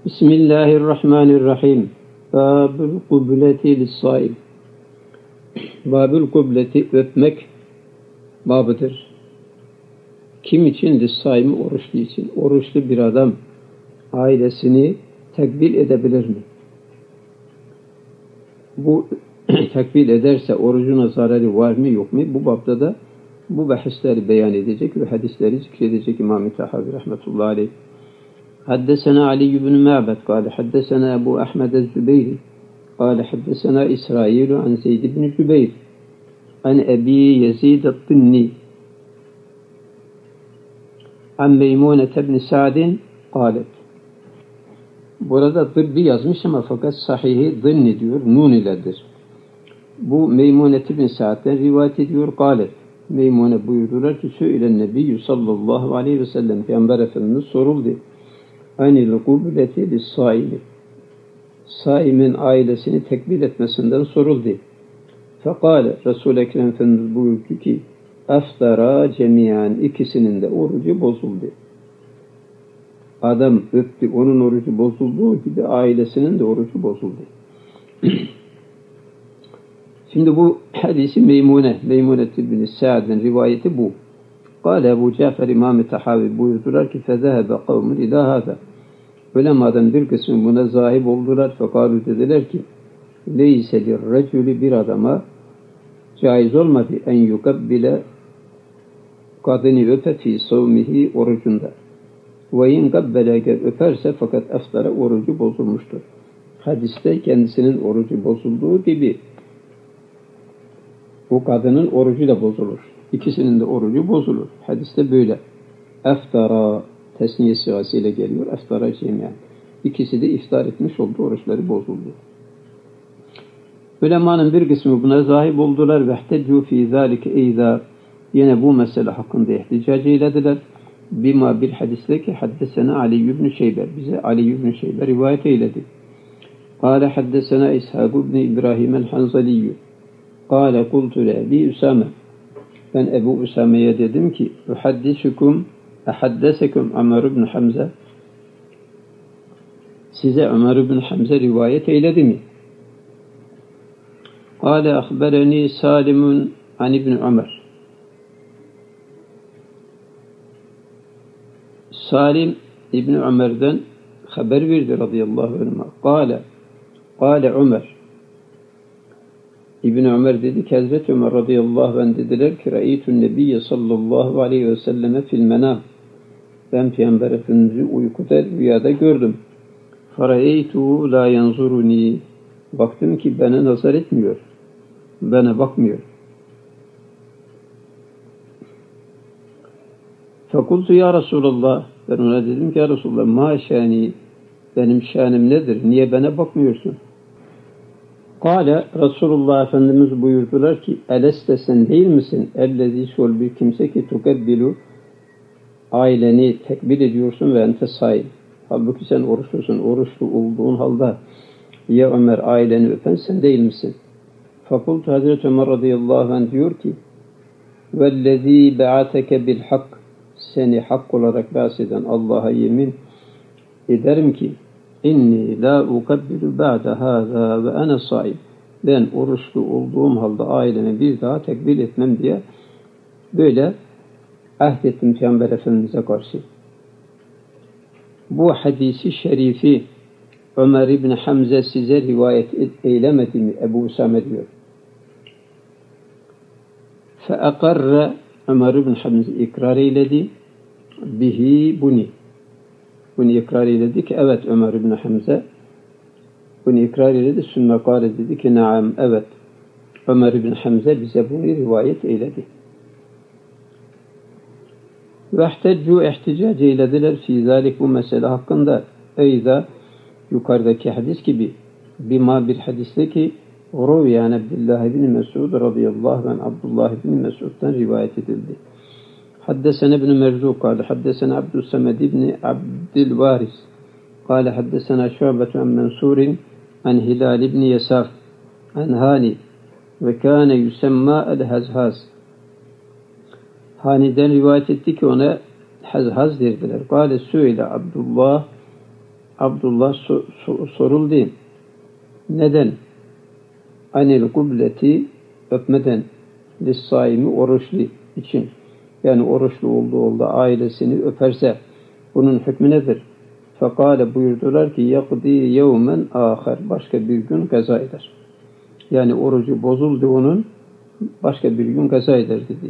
Bismillahirrahmanirrahim. Babül kubleti lissaim. Babül kubleti öpmek babıdır. Kim için? Lissaim, oruçlu için. Oruçlu bir adam ailesini tekbil edebilir mi? Bu tekbil ederse orucuna zararı var mı yok mu? Bu babda da bu bahisleri beyan edecek ve hadisleri zikredecek İmam-ı Tahavi rahmetullahi aleyh. حدثنا علي بن معبد قال حدثنا أبو أحمد الزبيري قال حدثنا إسرائيل عن زيد بن جبير عن أبي يزيد الطني عن ميمونة بن سعد قالت. Burada tıbbi yazmış ama fakat sahihi zınni diyor, nun iledir. Bu Meymune bin Sa'd'den rivayet ediyor. Galet. Meymune buyurdular ki Sü'ile Nebiyyü sallallahu aleyhi ve sellem Peygamber Efendimiz soruldu. Anil kubleti lissaimi. Saimin ailesini tekbil etmesinden soruldu. Fekale Resul-i Ekrem Efendimiz buyurdu ki Aftara cemiyan, ikisinin de orucu bozuldu. Adam öptü, onun orucu bozulduğu gibi ailesinin de orucu bozuldu. Şimdi bu hadisi Meymune bin Sa'd'ın rivayeti bu. Kâle Ebu Cafer İmam-ı Tahavi buyurdular ki فَذَهَبَ قَوْمٌ اِلٰى هَذَا. Ulemadan bir kısmı buna zahip oldular. Fekalu dediler ki لَيْسَ لِلرَّجُلِ bir adama caiz olmadı en yukabbile kadını öpe fî savmihi orucunda. Ve in kabbele öperse fakat aftara orucu bozulmuştur. Hadiste kendisinin orucu bozulduğu gibi o kadının orucu da bozulur. İkisinin de orucu bozulur. Hadiste böyle. Aftara tesniye sigasıyla geliyor. Aftara cemiyen. İkisi de iftar etmiş oldu. Oruçları bozuldu. Ulemanın bir kısmı buna zahip oldular. Vehteccu fî zâlike eyzâ. Yine bu mesele hakkında ihticac eylediler. Bima bir hadiste ki haddesena Ali ibn Şeyber. Bize Ali ibn Şeyber rivayet eyledi. Kâle haddesena İshâk ibn İbrahim el-Hanzaliyyü. Kâle kultu li Üsame. Ben Ebu Üsame'ye dedim ki Uhaddesekum Ömer ibn Hamza. Size Ömer ibn Hamza rivayet eyledi mi? Kâle ahbereni Salimun an ibn Ömer. Salim İbni Ömer'den haber verdi radıyallahu anh. Kâle Ömer. İbni Ömer dedi ki Hazreti Ömer radıyallahu anh dediler ki Ra'eytun Nebiyye sallallahu aleyhi ve selleme fil menam. Ben Peygamber Efendimiz'i uykuda rüyada gördüm. Fara'eytuhu la yanzuruni. Baktım ki bana nazar etmiyor. Bana bakmıyor. Fekultu ya Resulallah. Ben ona dedim ki ya Resulallah ma şani. Benim şanım nedir? Niye bana bakmıyorsun? Kâle Resulullah Efendimiz buyurdular ki eleste sen değil misin? Ellezî şol bir kimse ki tukebbilu aileni tekbir ediyorsun ve ente saim. Halbuki sen oruçlusun. Oruçlu olduğun halde ya Ömer aileni öpen sen değil misin? Fakultu Hazreti Ömer radıyallahu anh diyor ki vellezî be'ateke bil hak. Seni hak olarak bahseden Allah'a yemin ederim ki inni la ukabbilu ba'de hâzâ ve ene saim. Ben oruçlu olduğum halde ailemi bir daha tekbil etmem diye böyle ahdettim Peygamber Efendimiz'e karşı. Bu hadisi şerifi Ömer İbni Hamza size rivayet eylemedi mi? Ebu Usame diyor. فَاَقَرَّ Ömer İbni Hamza ikrar eyledi. Bihi buni. Bunu ikrar eyledi ki evet Ömer İbni Hamza bunu ikrar eyledi. Sümme kâle dedi ki naam evet. Ömer İbni Hamza bize bunu rivayet eyledi. Vehteccu ihticac eylediler fî zâlik bu mesele hakkında. Eyza yukarıdaki hadis gibi bima bir hadiste ki Ruviyan Abdullah ibn Mesud radıyallahu anh Abdullah ibn Mesud'dan rivayet edildi. Haddesena ibn Merzuq kâle haddesena Abdüssemed ibn Abdülvaris kâle haddesena Şu'betu an Mensurin an Hilal ibn Yesaf an Hani ve kâne yusemma el-Hazhaz. Hani'den rivayet etti ki ona Hazhaz dediler. Kâle Sü'ile Abdullah Abdullah soruldu. Neden? Anil kubleti öpmeden lissaimi oruçlu için. Yani oruçlu olduğu ailesini öperse bunun hükmü nedir? Fekale buyurdular ki yakdi yevmen ahar. Başka bir gün kaza eder. Yani orucu bozuldu onun. Başka bir gün kaza eder dedi.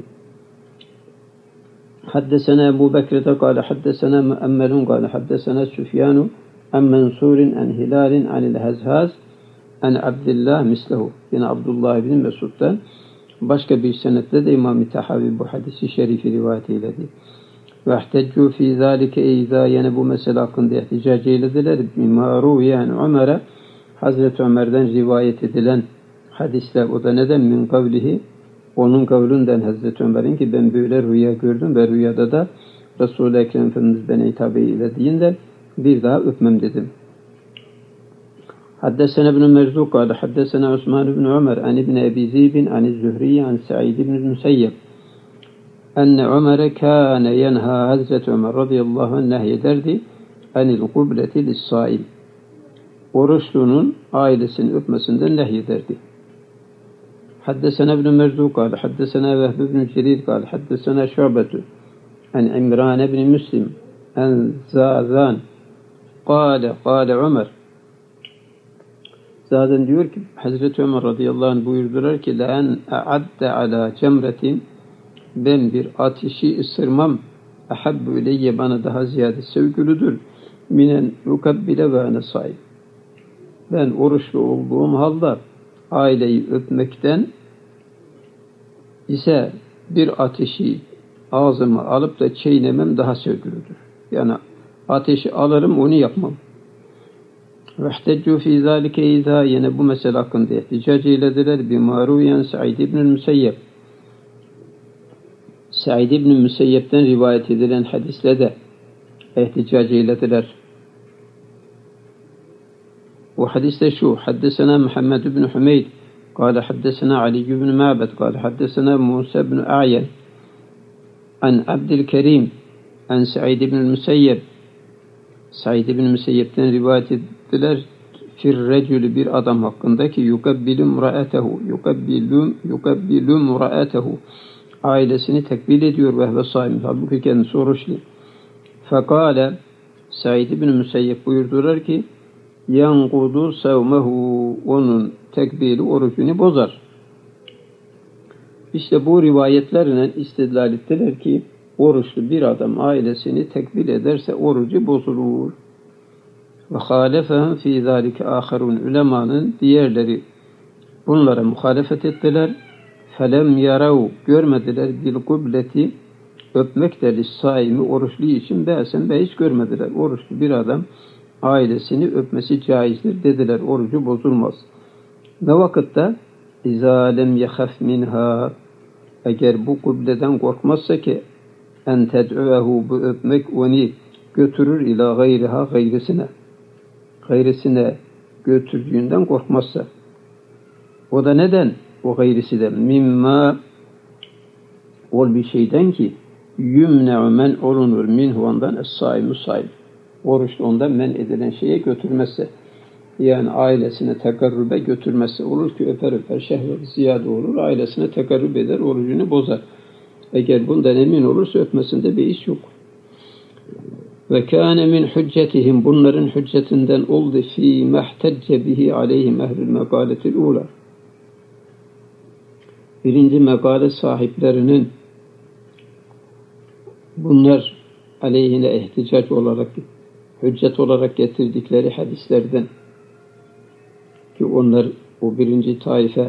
Haddesena Ebu Bekir'de kâle haddesena müemmelun kâle haddesena Süfyanu en Mensur'in en Hilal'in anil Hezhaz en Abdillah mislehu. Yine Abdullah bin Mesud'dan başka bir senette de İmam-ı Tahavi bu hadisi şerifi rivayet eyledi. Ve ihteccu fî zâlike izâ yine bu mesele hakkında ihticac eylediler. Mimâ rûyen Ömer'e Hazreti Ömer'den rivayet edilen hadisler. O da neden? Min kavlihi onun kavlünden Hazreti Ömer'in ki ben böyle rüya gördüm ve rüyada da Resul-i Ekrem Efendimiz bana hitap eylediğinde bir daha öpmem dedim. Haddesena ibn Merzuq kâle haddesena Osman ibn Ömer an ibn Ebi Zibin an Zühriye an Sa'id ibn Müseyyeb enne Ömer'e kâne yenha Hazreti Ömer radıyallahu anh nehyederdi anil kubleti lissail. Oruçlunun ailesini öpmesinden nehyederdi. حدثنا ابن مرزوق قال حدثنا وهب بن جرير قال حدثنا شعبة عن عمران بن مسلم عن زاذان قال Ömer Zaten diyor ki Hazreti Ömer radıyallahu anh buyurdular ki لَاَنْ اَعَدَّ عَلَى cemretin ben bir ateşi ısırmam اَحَبُّ ileyye bana daha ziyade sevgilidir minen yukabbile ve ene sahip. Ben oruçlu olduğum halde aileyi öpmekten ise bir ateşi ağzıma alıp da çiğnemem daha sevgilidir. Yani ateşi alırım onu yapmam. Vehteccu fî zâlike izâ yine bu mesele hakkında ihticac eylediler. Bimaruyen Sa'id ibn Müseyyeb. Sa'id ibn Müseyyeb'den rivayet edilen hadisle de ihticac eylediler. وحديث شو حدثنا محمد بن حميد قال حدثنا علي بن معبد قال حدثنا موسى بن أعين عن عبد الكريم عن سعيد بن المسيب Said ibn Müseyyep'ten rivayet ettiler. Fir recülü bir adam hakkındaki yukabbilu mura'atehu ailesini tekbil ediyor ve hve saim. Halbuki kendisi oruçlu. Fekale Said ibn Müseyyep buyurdular ki yanqudu sevmehu onun tekbili orucunu bozar. İşte bu rivayetlerle istidlal ettiler ki oruçlu bir adam ailesini tekbil ederse orucu bozulur. Ve halefehum fî zâlike âherûn ulemanın diğerleri bunlara muhalefet ettiler. Felem yarav görmediler bil kubleti öpmek de lissaimi oruçlu için be'sen hiç görmediler. Oruçlu bir adam ailesini öpmesi caizdir dediler. Orucu bozulmaz. Ne vakitte izâ lem yehaf minha eğer bu kubleden korkmazsa ki en ted'uvehu bu öpmek onu götürür ila gayriha gayrisine götürdüğünden korkmazsa. O da neden? O gayrisi de mimma ol bir şeyden ki yümne'u men olunur minhu ondan es-saimu saim. Oruçlu ondan men edilen şeye götürmezse yani ailesine tekarrübe götürmezse olur ki öper şehvet ziyade olur ailesine tekarrüb eder orucunu bozar. Eğer bundan emin olursa öpmesinde bir iş yok. Ve kâne min hüccetihim bunların hüccetinden oldu fî mehtecce bihi aleyhim ehlül mekâletil ûlâ. Birinci mekale sahiplerinin bunlar aleyhine ihticac olarak hüccet olarak getirdikleri hadislerden ki onlar o birinci taife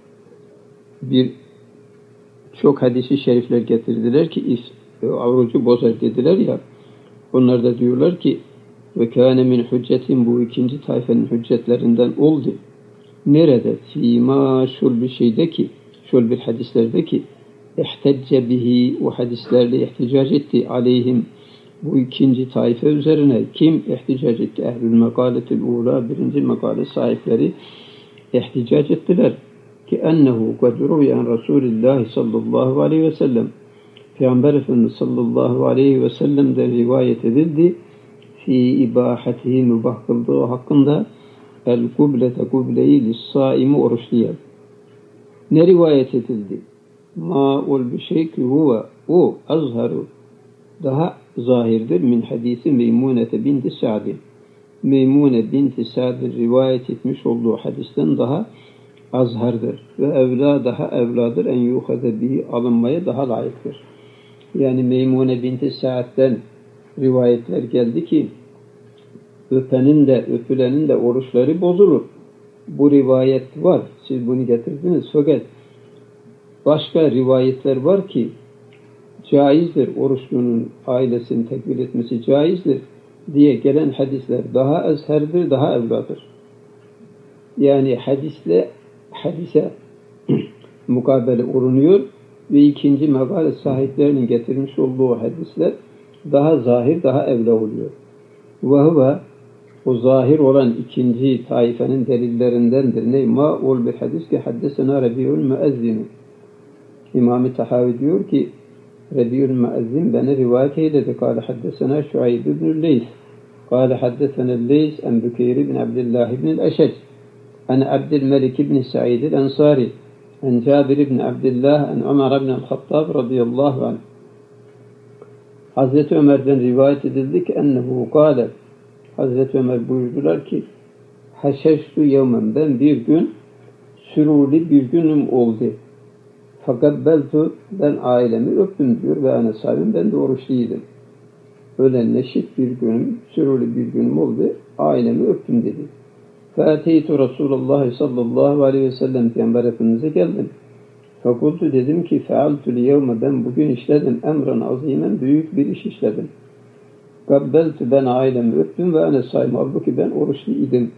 çok hadisi şerifler getirdiler ki orucu bozar dediler ya onlar da diyorlar ki ve kâne min hüccetin bu ikinci tayfenin hüccetlerinden oldu. Nerede? Fîmâ şul bir şeyde ki şul bir hadislerde ki ihtecce bihi o hadislerle ihticac etti aleyhim bu ikinci taife üzerine kim ihticac etti? Ehlül mekâletil ûlâ birinci mekâle sahipleri ihticac ettiler ki ennehu kad ruviyen Resulullah sallallahu aleyhi ve sellem Peygamber Efendimiz sallallahu aleyhi ve sellem'den rivayet edildi fi ibahatihi mübah kıldığı hakkında el kublete kubleyi lissaimi oruçluya. Ne rivayet edildi? Ma ol bir şey ki huve o azharu daha zahirdir min hadisi Meymunete binti Sa'din. Meymune binti Sa'din rivayet etmiş olduğu hadisten daha azhardır. Ve evla daha evladır en yuhade bihi alınmaya daha layıktır. Yani Meymune binti Sa'd'den rivayetler geldi ki öpenin de öpülenin de oruçları bozulur. Bu rivayet var. Siz bunu getirdiniz. Fakat başka rivayetler var ki caizdir. Oruçlunun ailesini tekbir etmesi caizdir diye gelen hadisler daha ezherdir, daha evladır. Yani hadise mukabele olunuyor ve ikinci makale sahiplerinin getirmiş olduğu hadisler daha zahir, daha evla oluyor. Ve o zahir olan ikinci taifenin delillerindendir. Ne? Ma ol bir hadis ki haddesena Rabi'ül Müezzin. İmam-ı Tahavi diyor ki Rabi'ül Müezzin bana rivayet eyledi. Kâle haddesena Şuayb ibn Leys. Kâle haddesena Leys en Bükeyr ibn Abdullah ibn el-Eşec. En Abdülmelik ibn Sa'id el-Ensari. En Cabir ibn Abdullah en Ömer ibn el-Hattab radıyallahu anh. Hazreti Ömer'den rivayet edildi ki ennehu kâle Hazreti Ömer buyurdular ki haşeştu yevmen ben bir gün süruli bir günüm oldu. Fakat ben ailemi öptüm diyor ve ana sahibim ben de oruçluydım. Öyle neşit bir günüm, süruli bir günüm oldu. Ailemi öptüm dedi. Fâteytu Resulullah sallallahu aleyhi ve sellem Peygamber Efendimiz'e geldim. Fakultu dedim ki fealtu liyevme ben bugün işledim emran azimen büyük bir iş işledim. Kabbeltu ben ailemi öptüm ve ana saim halbuki ben oruçlu idim.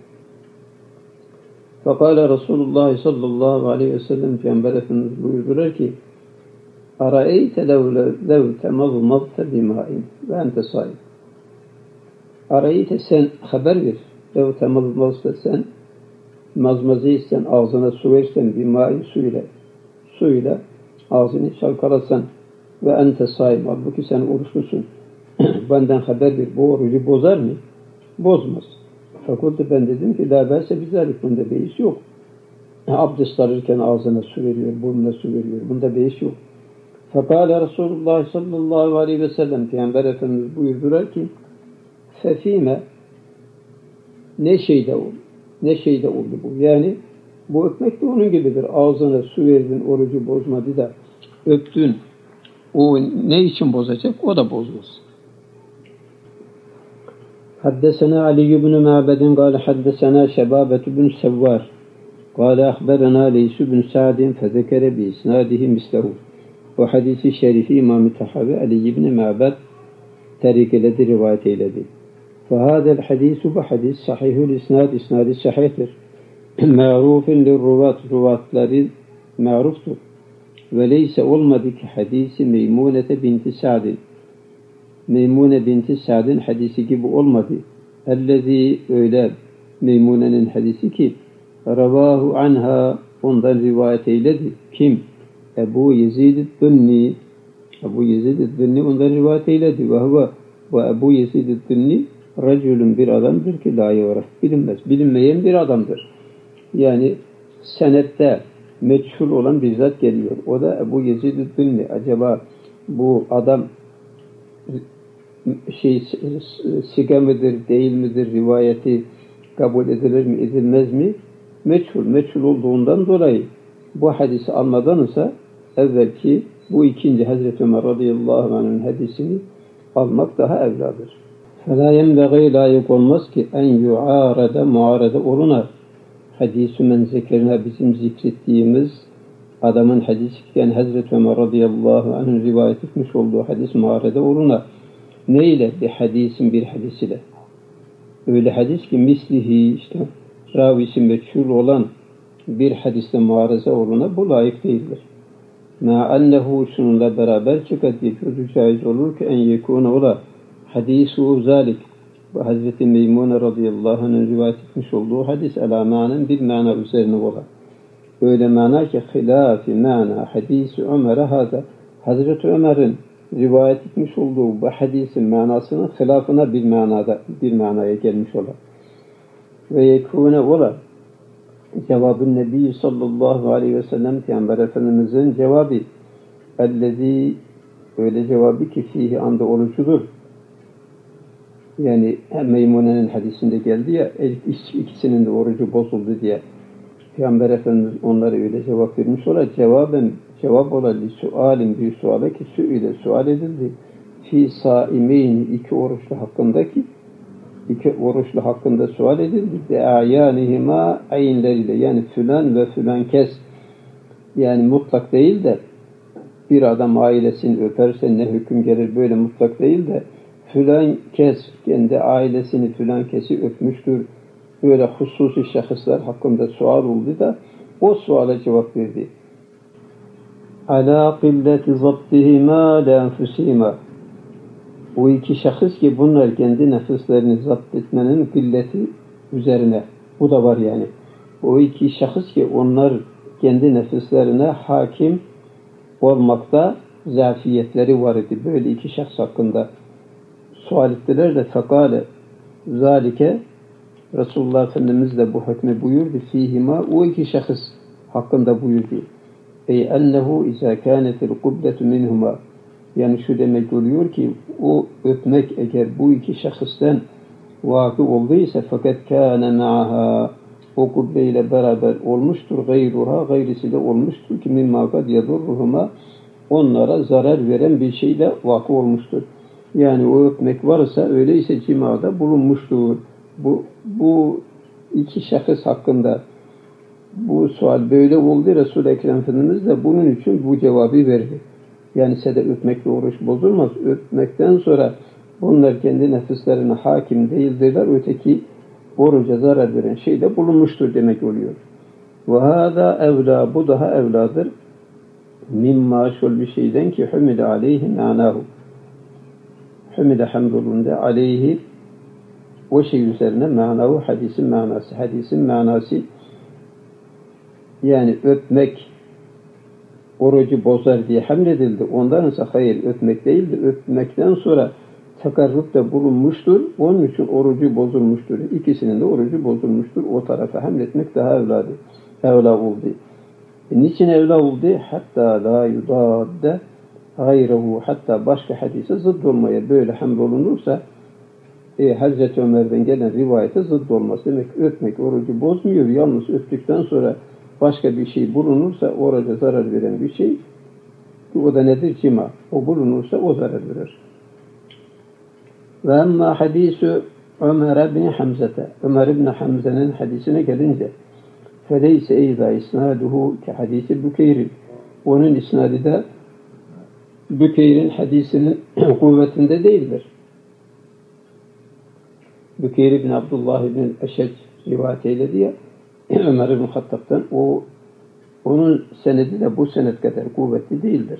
Fekale Resulullah sallallahu aleyhi ve sellem Peygamber Efendimiz buyurdular ki Araeyte lev temazmazte bimâin ve ente saim. Araeyte sen haber ver. Lev temazmazte sen mazmazı sen ağzına su versen bimâin suyla ağzını çalkalasan ve ente saim halbuki sen oruçlusun. Benden haber ver. Bu orucu bozar mı? Bozmaz. Fakultu ben dedim ki la belse bizalik bunda beis yok. Abdest alırken ağzına su veriyor, burnuna su veriyor. Bunda beis yok. Fekale Resulullah sallallahu aleyhi ve sellem Peygamber Efendimiz buyurdular ki fefime ne şeyde oldu bu? Yani bu öpmek de onun gibidir. Ağzına su verdin, orucu bozmadı da öptün. O ne için bozacak? O da bozmaz. حدثنا علي بن معبد قال حدثنا شبابة بن سوار قال أخبرنا ليس بن سعد فذكر بإسناده مثله وحديث الشريف إمام التحاوي علي بن معبد ترك الذي رواية إليه فهذا الحديث بحديث صحيح الإسناد إسناد الصحيح معروف للرواة رواتları معروفtur وليس olmadı ki hadisi Meymune binti Sa'd Meymune binti Sa'd'in hadisi gibi olmadı. Ellezî öyle Meymune'nin hadisi ki ravahu anha ondan rivayet eyledi. Kim? Ebu Yezid-i Dünni ondan rivayet eyledi. Ve Ebu Yezid-i Dünni racülün bir adamdır ki la yu'raf bilinmez. Bilinmeyen bir adamdır. Yani senette meçhul olan bir zat geliyor. O da Ebu Yezid-i Dünni. Acaba bu adam siga mıdır, değil midir, rivayeti kabul edilir mi, edilmez mi? Meçhul olduğundan dolayı bu hadisi almadan ise evvelki bu ikinci Hazreti Ömer radıyallahu anh'ın hadisini almak daha evladır. فَلَا يَنْبَغِي layık olmaz ki en muarede oluna hadis-i menzekerine bizim zikrettiğimiz adamın hadisiken Hazreti Ömer radıyallahu anh'ın rivayet etmiş olduğu hadis muarede oluna ne ile? Bir hadisin bir hadis ile. Öyle hadis ki mislihi işte ravisi meçhul olan bir hadiste muareze oluna bu layık değildir. Ma'annehu şununla beraber çıkat yecuzu caiz olur ki en yekûne ola hadisu zalik. Bu Hazreti Meymune radıyallahu anh'ın rivayet etmiş olduğu hadis alamanın bir mana üzerine ola. Öyle mana ki hilafi mana hadisi Ömer'e hada. Hazreti Ömer'in rivayet etmiş olduğu bu hadisin manasının hilafına bir manaya gelmiş ola. Ve yekûne ola cevabın Nebi sallallahu aleyhi ve sellem Peygamber Efendimizin cevabı ellezî öyle cevabı ki fihi anda orucudur. Yani Meymune'nin hadisinde geldi ya ikisinin de orucu bozuldu diye. Peygamber Efendimiz onlara öyle cevap vermiş ola cevap ola li sualin bir suale ki sual edildi. Fi saimeyn iki oruçlu hakkında sual edildi. De ayanihima ayinleriyle yani filan ve filan kes yani mutlak değil de bir adam ailesini öperse ne hüküm gelir böyle mutlak değil de filan kes kendi ailesini filan kesi öpmüştür. Böyle hususi şahıslar hakkında sual oldu da o suala cevap verdi. Ala qilleti zabtihima la enfusihima. O iki şahıs ki bunlar kendi nefislerini zapt etmenin killeti üzerine. Bu da var yani. O iki şahıs ki onlar kendi nefislerine hakim olmakta zafiyetleri var idi. Böyle iki şahıs hakkında sual ettiler de fekale zalike Resulullah Efendimiz de bu hükmü buyurdu. Fihima o iki şahıs hakkında buyurdu. Ey ennehu izâ kânetil kubletu minhuma. Yani şu demek oluyor ki o öpmek eğer bu iki şahıstan vakı olduysa fakat kâne ma'ha o kubleyle beraber olmuştur. Gayrisi de olmuştur ki mimma kad yadurruhuma onlara zarar veren bir şeyle vakı olmuştur. Yani o öpmek varsa öyleyse cimada bulunmuştur. Bu iki şahıs hakkında bu sual böyle oldu. Resul-i Ekrem Efendimiz de bunun için bu cevabı verdi. Yani size de öpmekle oruç bozulmaz. Öpmekten sonra bunlar kendi nefislerine hakim değildirler. Öteki oruca zarar veren şeyde bulunmuştur demek oluyor. Ve hâzâ evlâ bu daha evladır. Mimma şöyle bir şeyden ki hümide aleyhi mânahu. Hümide hamdolunde aleyhi o şey üzerine manavu hadisin manası yani öpmek orucu bozar diye hamledildi. Ondan ise hayır öpmek değildi. Öpmekten sonra takarrupta bulunmuştur. Onun için orucu bozulmuştur. İkisinin de orucu bozulmuştur. O tarafa hamletmek daha evla oldu. Niçin evla oldu? Hatta la yudadde gayrehu hatta başka hadise zıdd olmaya böyle hamdolunursa Hazreti Ömer'den gelen rivayete zıdd olması demek öpmek orucu bozmuyor. Yalnız öptükten sonra başka bir şey bulunursa oruca zarar veren bir şey o da nedir? Cima. O bulunursa o zarar verir. Ve amma hadisu Ömer bin Hamza'ta Ömer bin Hamza'nın hadisine gelince feleyse eyza isnaduhu ki hadisi Bükeyr'in onun isnadı da Bükeyr'in hadisinin kuvvetinde değildir. Bükeyr bin Abdullah bin Eşed rivayet eyledi ya Ömer bin Hattab'tan onun senedi de bu senet kadar kuvvetli değildir.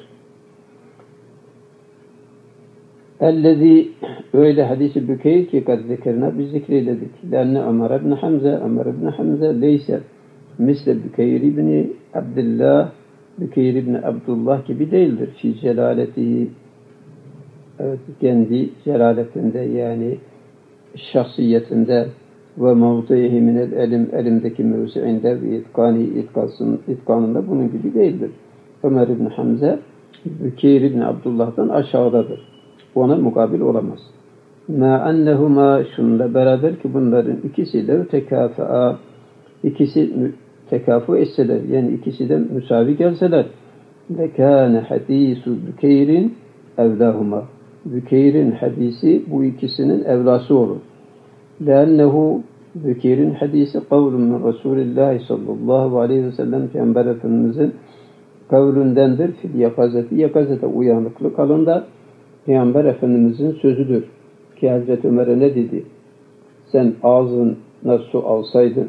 Ellezî öyle hadisi Bükeyr ki kad zekerna biz zikreyledik. Lenne Ömer bin Hamza leyse misle Bükeyr bin Abdullah Bükeyr bin Abdullah gibi değildir. Fi celaletihi evet, kendi celaletinde yani şahsiyetinde ve mevzihi minel elimdeki mevziinde ve itkanında bunun gibi değildir. Ömer ibn Hamza Bükeyr ibn Abdullah'tan aşağıdadır. Ona mukabil olamaz. Ma annehuma şunla beraber ki bunların ikisi de tekafaa ikisi tekafu etseler yani ikisi de müsavi gelseler lekâne hadisu Bükeyr'in evlâhuma Bükeyr'in hadisi bu ikisinin evlası olur. لأنه Bükeyr'in hadisi kavlun min Resulillah sallallahu aleyhi ve sellem Peygamber Efendimizin kavlündendir. Fil yakazete uyanıklık alında Peygamber Efendimizin sözüdür. Ki Hazreti Ömer'e ne dedi? Sen ağzına su alsaydın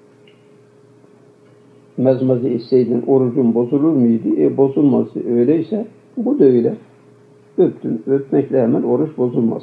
mezmezi içseydin orucun bozulur muydu? Bozulmazdı. Öyleyse bu da öyle. Öptün. Öpmekle hemen oruç bozulmaz.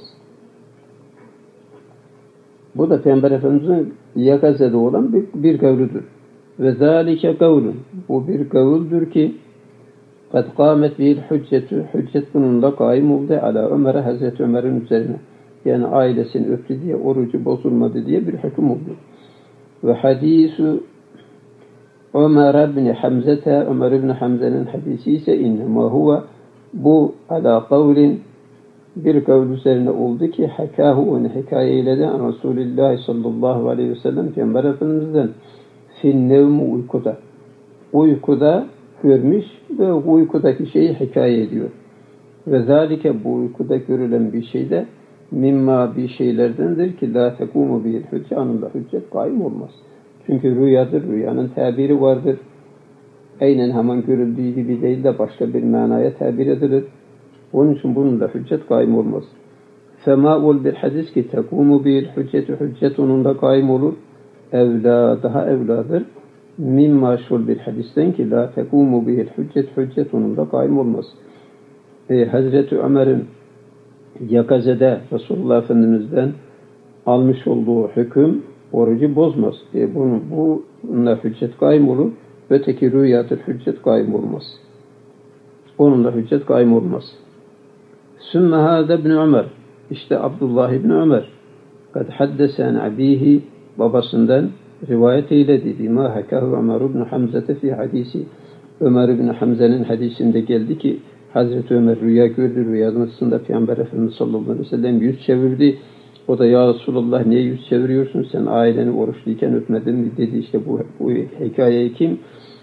Bu da Peygamber Efendimiz'in yakazede olan bir kavludur. Ve zâlike kavlun. Bu bir kavuldur ki قَدْ قَامَتْ بِهِ الْحُجَّةُ Hüccet bununla kaim oldu. Ala Ömer'e, Hazreti Ömer'in üzerine. Yani ailesini öptü diye, orucu bozulmadı diye bir hüküm oldu. Ve hadisu Ömer ibn Hamzete, Ömer ibn Hamze'nin hadisi ise innema huve, bu ala kavlin, bir kavl üzerine oldu ki hakahu, onu hikaye eyledi Resulullah sallallahu aleyhi ve sellem Peygamber Efendimiz'den fin nevmu, uykuda. Uykuda görmüş ve uykudaki şeyi hikaye ediyor. Ve zalike, bu uykuda görülen bir şey de mimma, bir şeylerdendir ki la tekumu bihil hüccet, anında hüccet kaim olmaz. Çünkü rüyadır, rüyanın tabiri vardır. Aynen hemen görüldüğü gibi değil de başka bir manaya tabir edilir. Onun için bunun da hüccet kaim olmaz. Fema ol bir hadis ki tekumu bihil hüccet, hüccet onun da kaim olur. Evla, daha evladır. Mimma şul bir hadisten ki la tekumu bihil hüccet, hüccet onun da kaim olmaz. Hazreti Ömer'in yakazede Resulullah Efendimiz'den almış olduğu hüküm orucu bozmaz. Bununla hüccet kaim olur. Öteki rüyadır, hüccet kaim olmaz. Onunla hüccet kaim olmaz. Sümme hâde ibn Ömer. İşte Abdullah ibn Ömer. Kad haddesen abihi, babasından rivayet eyledi. Bima hakahu Ömer ibn Hamzete fi hadisi. Ömer ibn Hamze'nin hadisinde geldi ki Hazreti Ömer rüya gördü. Rüyasında Peygamber Efendimiz sallallahu aleyhi ve sellem yüz çevirdi. O da ya Resulullah niye yüz çeviriyorsun? Sen aileni oruçluyken öpmedin mi? Dedi. İşte bu hikayeyi kim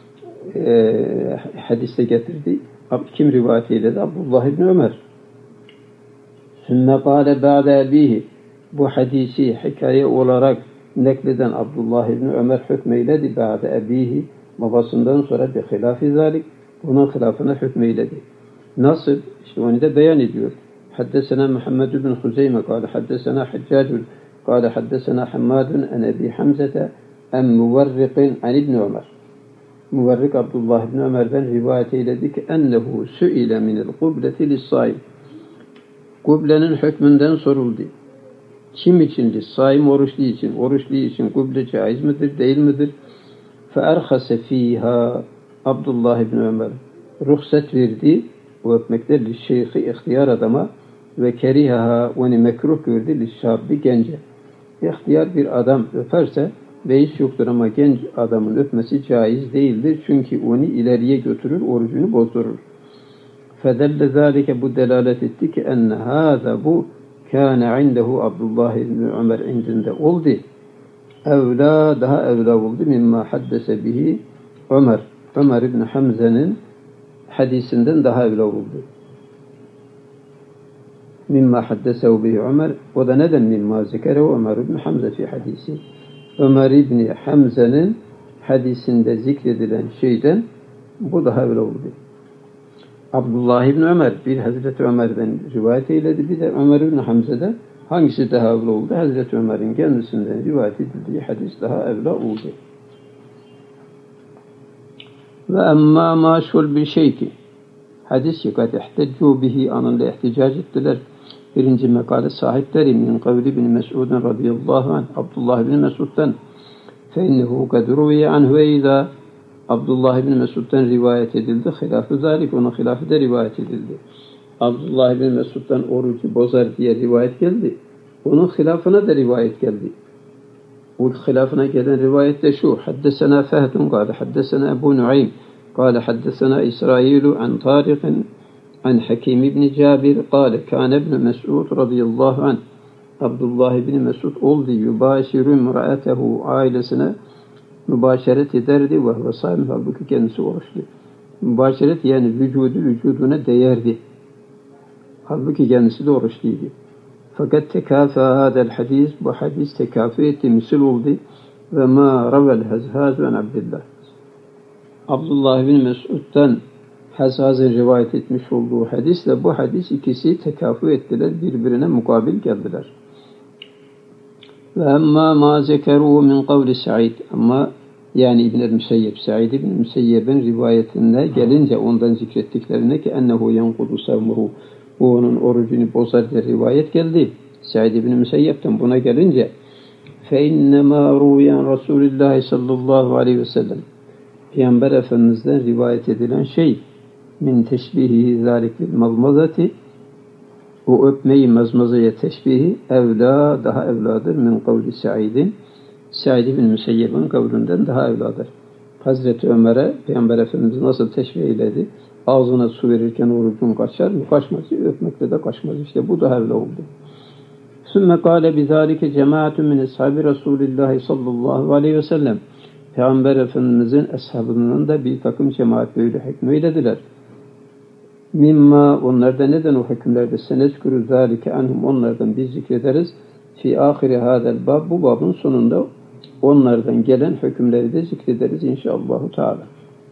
hadiste getirdi? Kim rivayet eyledi? Abdullah ibn Ömer. Sümme kâle ba'de abihi. Bu hadisi hikaye olarak nekleden Abdullah ibn Ömer hükmeyledi. Ba'de abihi, babasından sonra bir hilaf-i zalik, bunun hilafına hükmeyledi. Nasıl? İşte onu da beyan ediyor. Haddesena Muhammed ibn Huzeyme kâle haddesena Haccacun kâle haddesena Hammadun en Ebi Hamzete en Muvarriqin en İbn Ömer. Muvarrik Abdullah ibn Ömer'den rivayet eyledi ki ennehu sü'ile minel kubleti lis-saim. Kublenin hükmünden soruldu. Kim için? Saim, oruçlu için. Oruçlu için kuble caiz midir, değil midir? Feerhase fiha, Abdullah ibn Ömer ruhsat verdi o öpmekte şeyhi ihtiyar adama ve kerihaha, onu mekruh gördü lişşabbi, gence. İhtiyar bir adam öperse beis yoktur ama genç adamın öpmesi caiz değildir. Çünkü onu ileriye götürür, orucunu bozdurur. Fedelle zâlike, bu delalet etti ki enne hâzâ, bu kâne indehu, Abdullah ibn Ömer indinde oldu. Evlâ, daha evlâ oldu. Mimma haddese bihi Ömer ibn Hamze'nin hadisinden daha evlâ oldu. Mimma haddesehu bihi Ömer, o da neden mimma zikerehu Ömer ibn Hamze fi hadisi. Ömer ibn Hamze'nin hadisinde zikredilen şeyden bu daha evlâ oldu. Abdullah ibn Ömer, bir Hazreti Ömer'den rivayet eyledi, bir de Ömer ibn Hamze'de hangisi daha evla oldu? Hazreti Ömer'in kendisinden rivayet edildiği hadis daha evla oldu. Ve emmâ maşhur bir şey ki hadis-i kad ihteccu bihi, anınla ihticac ettiler. Birinci mekale sahipleri min kavli ibn Mes'ud'un radıyallahu anh, Abdullah ibn Mes'ud'dan fe innehu kad ruviye anhu eyda, Abdullah ibn Mesud'dan rivayet edildi. Hilaf-ı zalik, onun hilafı da rivayet edildi. Abdullah ibn Mesud'dan orucu bozar diye rivayet geldi. Onun hilafına da rivayet geldi. O hilafına gelen rivayet de şu. Haddesena Fehdun kâle haddesena Ebu Nuaym kâle haddesena İsrailu an Tariqin an Hakim ibn Cabir kâle kâne ibn Mesud radıyallahu anh. Abdullah ibn Mesud oldu. Yubâşirü mürâetehu, ailesine mübaşeret ederdi ve saim, halbuki kendisi oruçlu. Mübaşeret yani vücuduna değerdi. Halbuki kendisi de oruçluydu. Fakat tekâfâ hâdel hadis, bu hadis tekâfü etti, misil oldu. Ve mâ ravel Hazhâzu en Abdillah. Abdullah bin Mesud'dan Hazhâz'ın rivayet etmiş olduğu hadisle bu hadis ikisi tekâfü ettiler, birbirine mukabil geldiler. Ve emmâ mâ zekerû min kavli Sa'id, ama yani İbn-i Müseyyep, Sa'id ibn Müseyyep'in rivayetine gelince ondan zikrettiklerine ki ennehu yenkudu savmuhu, bu onun orucunu bozar diye rivayet geldi. Sa'id ibn Müseyyep'ten buna gelince fe innemâ ruyan Resulullah sallallahu aleyhi ve sellem, Peygamber Efendimiz'den rivayet edilen şey min teşbihi zalikil mazmazati, o öpmeyi mazmazaya teşbihi evla, daha evladır min kavli Sa'id'in, Sa'id bin Müseyyeb'in kavlinden daha evladır. Hazreti Ömer'e Peygamber Efendimiz nasıl teşbih eyledi? Ağzına su verirken orucun kaçar mı? Kaçmaz. Öpmekte de kaçmaz. İşte bu daha evla oldu. Sümme kâle bizâlike cemaatun min ashabi Resulillahi sallallahu aleyhi ve sellem. Peygamber Efendimizin eshabının da bir takım cemaat böyle hükmeylediler. Mimma, onlarda neden o hükümlerde senezkürü zâlike anhum, onlardan biz zikrederiz. Fi ahiri hadel bab, bu babın sonunda onlardan gelen hükümleri de zikrederiz inşallahü teâlâ.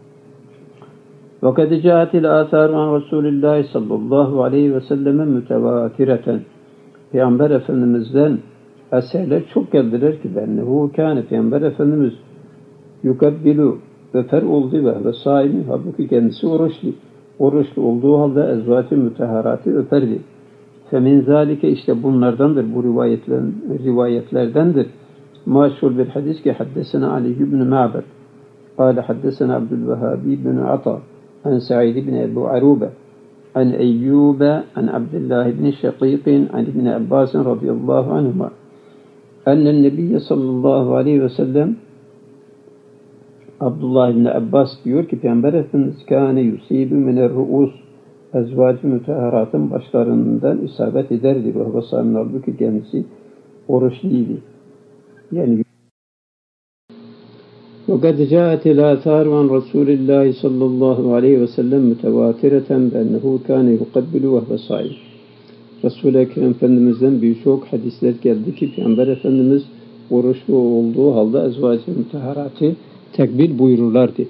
Ve kad câetil âthâru an Resûlillâhi sallallahu aleyhi ve selleme mütevâtireten. Peygamber Efendimiz'den eserler çok geldiler ki bennehu kâne, Peygamber Efendimiz yukabbilu, öper oldu ve saimi, halbuki kendisi oruçlu olduğu halde ezvâti müteharati öperdi. Femin zâlike, işte bunlardandır, bu rivayetlerdendir. Maşhur bir hadis ki haddesena Ali ibn Ma'bad قال حدثنا عبد الوهاب بن عطاء عن سعيد بن أبي عروبة عن أيوب عن عبد الله بن شقيق عن ابن عباس رضي الله عنهما أن النبي صلى الله عليه وسلم, Abdullah ibn Abbas diyor ki Peygamber Efendimiz kâne yusibu miner ru'us, ezvâc-ı müteharatın başlarından isabet ederdi. Ve vasâmin, halbuki kendisi oruçluydu. Yani وَقَدْ جَاءَتِ الْآثَارُ عَنْ رَسُولِ اللّٰهِ صَلَّى اللّٰهُ عَلَيْهِ وَسَلَّمْ مُتَوَاتِرَةً بَأَنَّهُ كَانَ يُقَبِّلُ وَهْوَ صَائِمٌ. Resul-i Ekrem Efendimiz'den birçok hadisler geldi ki Peygamber Efendimiz oruçlu olduğu halde ezvâc-ı müteharatı tekbir buyururlardı.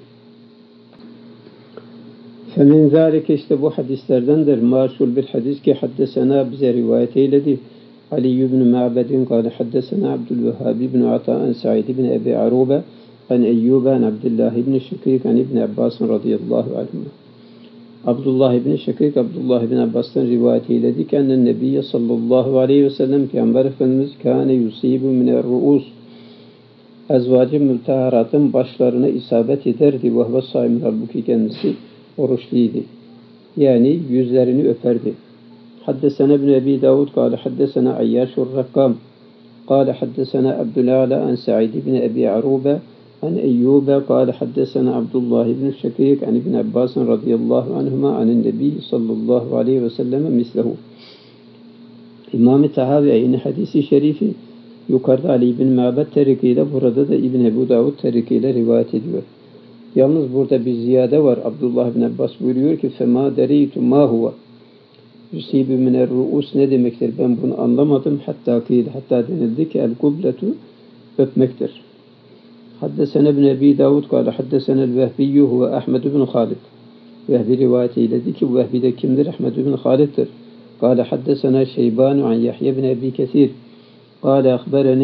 فَمِنْ ذَٰلِكَ, işte bu hadislerdendir. Maşhur bir hadis ki haddesena, bize rivayet eyledi. Ali ibn Ma'bad'in kâle haddesena Abdülvehhab ibn Ata an Sa'id ibn Ebi Arube an Eyyub an Abdullah ibn Şakik an İbn Abbas radıyallahu anhuma. Abdullah ibn Şakik, Abdullah ibn Abbas'tan rivayet eyledi ki ennen Nebiyye sallallahu aleyhi ve sellem, Peygamber Efendimiz kâne yusibu miner ru'us, ezvâc-ı müteharatın başlarına isabet ederdi. Vehve sâimin, halbuki kendisi oruçluydu. Yani yüzlerini öperdi. Haddesena ibn Ebi Davud kâle haddesena Ayyaşur Rakkam kâle haddesena Abdülâla an Sa'id ibn Ebi Arube an Eyyube kâle haddesena Abdullah ibn Şakik an İbn Abbas radıyallahu anhuma anin Nebi sallallahu aleyhi ve selleme mislehu. İmam-ı Tahavi aynı hadisi şerifi yukarıda Ali ibn Ma'bad terikiyle, burada da İbn Ebu Davud terikiyle rivayet ediyor. Yalnız burada bir ziyade var. Abdullah ibn Abbas buyuruyor ki فَمَا دَرِيتُ مَا هُوَ يُسِيبُ مِنَ الرُّؤُسِ, ne demektir ben bunu anlamadım. Hatta denildi ki el-kubletu, öpmektir. Haddesene ibn Ebi Davud kâle haddesene el-Vehbiyyü huve Ahmed ibn Halid. Vehbi rivayet eyledi ki bu Vehbi de kimdir? Ahmed ibn Halid'tir. Kâle haddesena Şeybanu an Yahya ibn Ebi Kesir قال أخبرني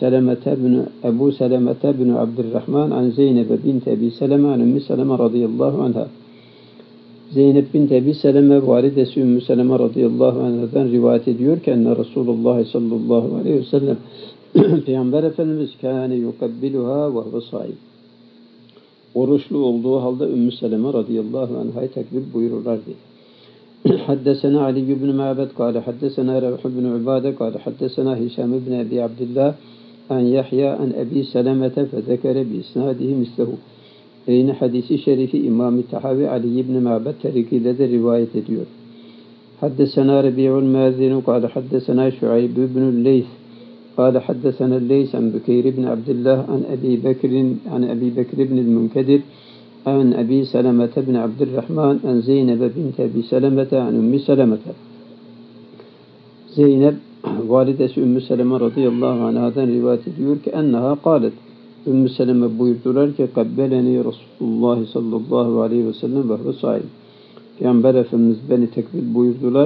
أبو سلمة بن عبد الرحمن عن زينب بنت أبي سلمة عن أم سلمة رضي الله عنها. Zeynep bint Ebi Seleme, validesi Ümmü Seleme radıyallahu anh'dan rivayet ediyor ki enne Resulullah sallallahu aleyhi ve sellem, Peygamber Efendimiz kâne yukabbiluha ve huve sâim, oruçlu olduğu halde Ümmü Seleme radıyallahu anh'a tekbir buyururlardı. حدثنا علي بن معبد قال حدثنا روح بن عبادة قال حدثنا هشام بن أبي عبد الله عن يحيى عن أبي سلمة فذكر بإسناده مثله. Yine hadisi şerifi İmam-ı Tahavi Ali ibn Ma'bad tarikiyle de rivayet ediyor. Haddesena Rabi'ul Mazin قال حدثنا شعيب بن الليث قال حدثنا الليث عن بكير بن عبد الله عن أبي بكر بن المنكدر عن أبي سلمة بن عبد الرحمن عن زينب بنت أبي سلمة عن أم سلمة. Zeynep validesi Ümmü Seleme radıyallahu anhadan rivayet ediyor ki enneha kâlet, Ümmü Seleme buyurdular ki kabbeleni Resulullah sallallahu aleyhi ve sellem ve huve sâim. Peygamber Efendimiz beni tekbir buyurdular.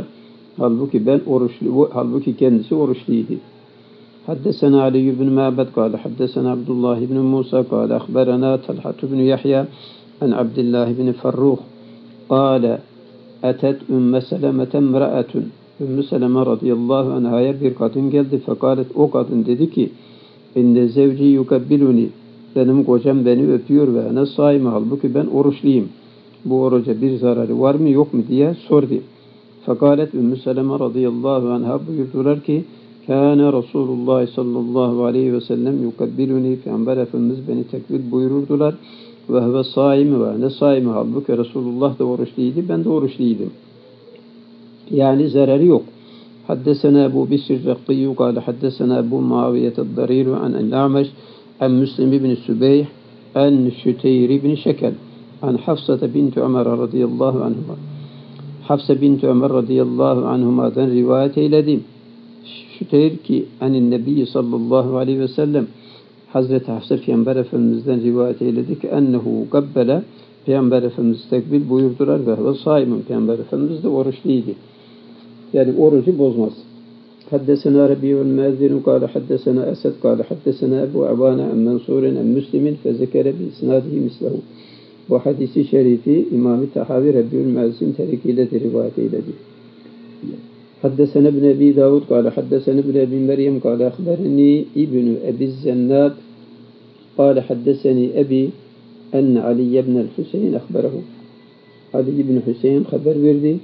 Halbuki kendisi oruçluydu. Haddesena Ali ibn Ma'bad kâle haddesena Abdullah ibn Musa kâle akhberana Talha ibn Yahya an Abdullah ibn Farruh kâle etet Ümmü Seleme'ten imra'atun. Ümmü Seleme radıyallahu anh'a bir kadın geldi. Fekalet, o kadın dedi ki İnne zevci yukabbiluni, benim kocam beni öpüyor ve ene saime, halbuki ben oruçluyum. bu oruca bir zararı var mı yok mu diye sordu. Fekalet Ümmü Seleme radıyallahu anha buyurdular ki Kâne Resulullah sallallahu aleyhi ve sellem yukabbiluni, Peygamber Efendimiz beni tekbir buyururdular. Ve huve saim ve ne saimi, halbuki Resulullah da oruçluydu, ben de oruçluydum. Yani zararı yok. Haddesena Ebu Bisr Rakkiyyü kâle haddesena Ebu Muaviyet Dariru an el-A'meş an Müslim ibn Sübeyh an Şüteyr ibn Şekel an Hafsata binti Ömer radıyallahu anhuma. Hafsa binti Ömer radıyallahu anhuma'dan rivayet eyledim. Şüteyr ki anin Nebi sallallahu aleyhi ve sellem, Hazreti Hafsa Peygamber Efendimiz'den rivayet eyledi ki ennehu gabbele, Peygamber Efendimiz tekbir buyurdular ve huve saimun, Peygamber Efendimiz de oruçluydu. Yani orucu bozmaz. Haddesena Rabi'ul Muezzin kâle haddesena Esed kâle haddesena Ebu Abana en Mensur'in en Müslim'in fezekere bi isnadihi mislehu. Bu hadisi şerifi İmam-ı Tahavi Rabi'ul Muezzin terikiyle de rivayet eyledi. Haddesena ibn Ebi Davud kâle haddesena ibn Ebi Meryem kâle akhbereni İbn Ebi Zennad kâle haddeseni Ebi enne Ali ibn el-Hüseyin akhberehu. Ali ibn Hüseyin haber verdi.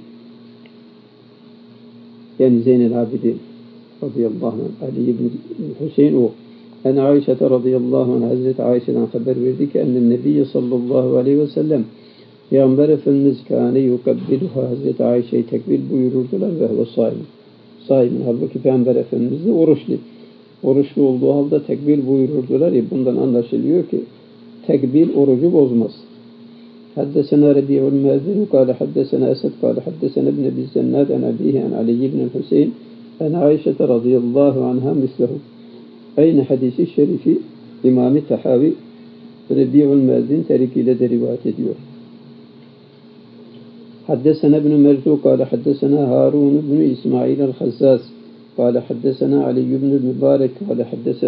Yani Zeynel Abidin radıyallahu anh, Ali ibn Hüseyin o. En Ayşe radıyallahu anh, Hazreti Ayşe'den haber verdi ki enne Nebi sallallahu aleyhi ve sellem, Peygamber Efendimiz kâne yukabbiluha, Hazreti Ayşe'yi tekbir buyururdular ve huve saim. Saim, halbuki Peygamber Efendimiz de oruçlu. Oruçlu olduğu halde tekbir buyururdular. Bundan anlaşılıyor ki tekbir orucu bozmaz. حدثنا ربيع المازن قال حدثنا أسد قال حدثنا ابن أبي الزناد عن أبيه عن علي بن الحسين عن عائشة رضي الله عنها مثله. Aynı hadisi şerifi İmam-ı Tahavi Rabi'ul Muezzin terikiyle de rivayet ediyor. Haddesena ibn Merzu kâle haddesena Harun ibn İsmail el-Hazzaz kâle haddesena Ali ibn el-Mübarek kâle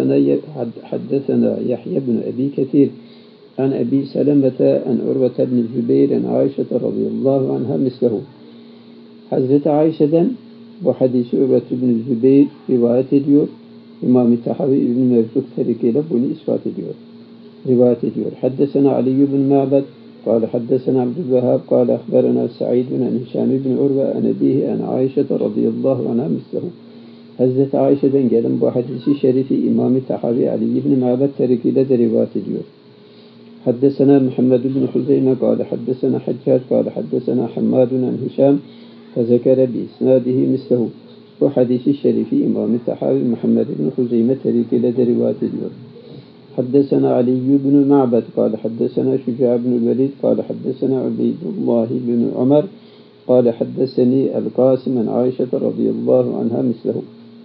haddesena Yahya ibn Ebi Ketir an Ebi Selemete an Urvete ibn Zübeyir an Ayşe radıyallahu anha mislehu. Hazreti Ayşe'den bu hadisi Urvete ibn Zübeyir rivayet ediyor. İmam-ı Tahavi İbn-i Mevzuk terikiyle bunu ispat ediyor. Rivayet ediyor. Haddesena Ali ibn Ma'bed kâle haddesena Abdülvehhab kâle ahberena Sa'id bin Hişam ibn Urve an ebihi an Ayşe radıyallahu anha mislehu. Hazreti Ayşe'den gelen bu hadisi şerifi İmam-ı Tahavi Ali ibn Ma'bed terikiyle de rivayet ediyor. Haddesena Muhammed ibn Huzeyme kâle haddesena Haccac kâle haddesena Hammadun an Hişam fezekere bi isnadihi mislehu. Bu hadisi şerifi İmam-ı Tahavi Muhammed ibn Huzeyme terikiyle de rivayet ediyor. Haddesena Ali ibn Ma'bed kâle haddesena Şuca ibn Velid kâle haddesena Ubeydullah ibn Ömer kâle haddeseni el-Qasim en Ayşe radıyallahu anha mislehu.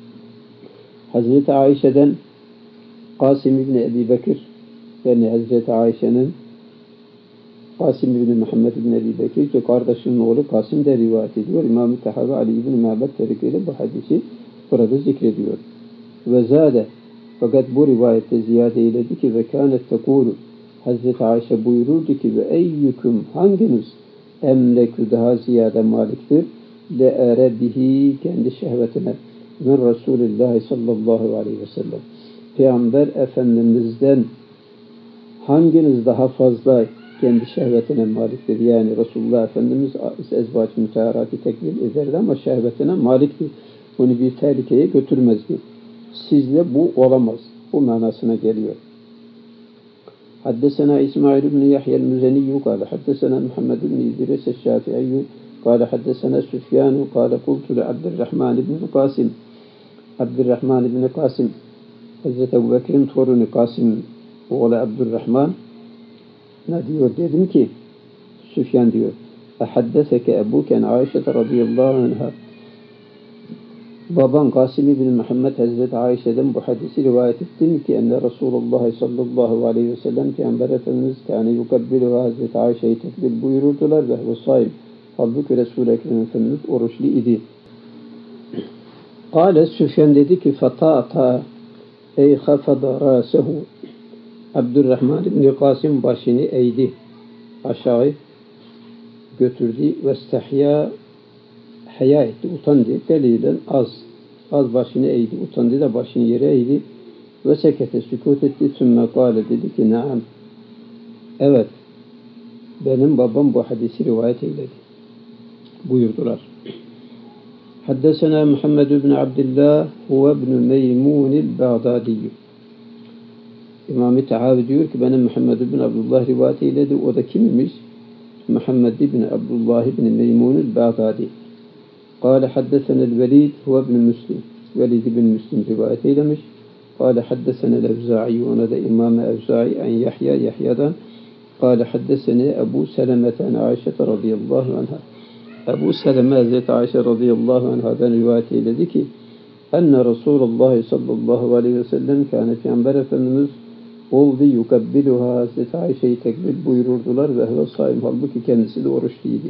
Hazreti Ayşe'den Kasım ibn Ebi Bekir, yani Hazreti Ayşe'nin Kasım ibn Muhammed ibn Ebi Bekir ki kardeşinin oğlu Kasım de rivayet ediyor. İmam-ı Tahavi Ali ibn Ma'bed terikiyle bu hadisi burada zikrediyor. Ve zade, fakat bu rivayette ziyade eyledi ki ve kânet tekûlu, Hazreti Ayşe buyururdu ki ve eyyüküm, hanginiz emlekü daha ziyade maliktir le erebihi, kendi şehvetine min Resulullah sallallahu aleyhi ve sellem, Peygamber Efendimiz'den hanginiz daha fazla kendi şehvetine maliktir? Yani Resulullah Efendimiz ezvac-ı müteharati tekbir ederdi ama şehvetine malikti. Bunu bir tehlikeye götürmezdi. Sizle bu olamaz. Bu manasına geliyor. Haddesena İsmail ibn Yahya el-Müzeniyyü kâle haddesena Muhammed ibn İdris el-Şafi'iyyü kâle haddesena Süfyanu kâle kultu li Abdurrahman ibn Kasım. Abdurrahman ibn Kasım, Hazreti Ebu Bekir'in torunu Kasım oğlu Abdurrahman ne diyor? Dedim ki Süfyan diyor. Haddeseke ebuken Ayşe radıyallahu anha. Baban Kasım ibn Muhammed Hazreti Ayşe'den bu hadisi rivayet etti mi ki enne Resulullah sallallahu aleyhi ve sellem Peygamber Efendimiz kâne yukabbilu Hazreti Ayşe'yi tekbir buyururdular ve bu saim. Halbuki Resul-i Ekrem Efendimiz oruçlu idi. Kâle Süfyan dedi ki fata'ata ey khafada râsehu. Abdurrahman ibn Kasım başını eğdi, aşağı götürdü ve istahya, haya etti, utandı. Delilen az başını eğdi, utandı da başını yere eğdi ve sekete, sükut etti. Sümme kâle dedi ki naam, evet, benim babam bu hadisi rivayet eyledi buyurdular. Haddesena Muhammed ibn Abdullah huve ibn Meymun el-Bağdadi. İmam-ı Tahavi diyor ki benim Muhammed ibn Abdullah rivayet eyledi. O da kimmiş? Muhammed ibn Abdullah ibn Meymun el-Bağdadi. قال حدثنا الوليد هو ابن مسلم. Velid ibn Müslim rivayet eylemiş. قال حدثنا الأوزاعي. Ona da İmam Evza'i an Yahya'dan قال حدثني أبو سلمة عن عائشة رضي الله عنها. Ebu Seleme Hazreti Ayşe radıyallahu anhadan rivayet eyledi ki enne Resulullah sallallahu aleyhi ve sellem kâne Peygamber Efendimiz oldu yukabbiluha Hazreti Ayşe'yi tekbir buyururdular ve heve saim halbuki kendisi de oruçluydu.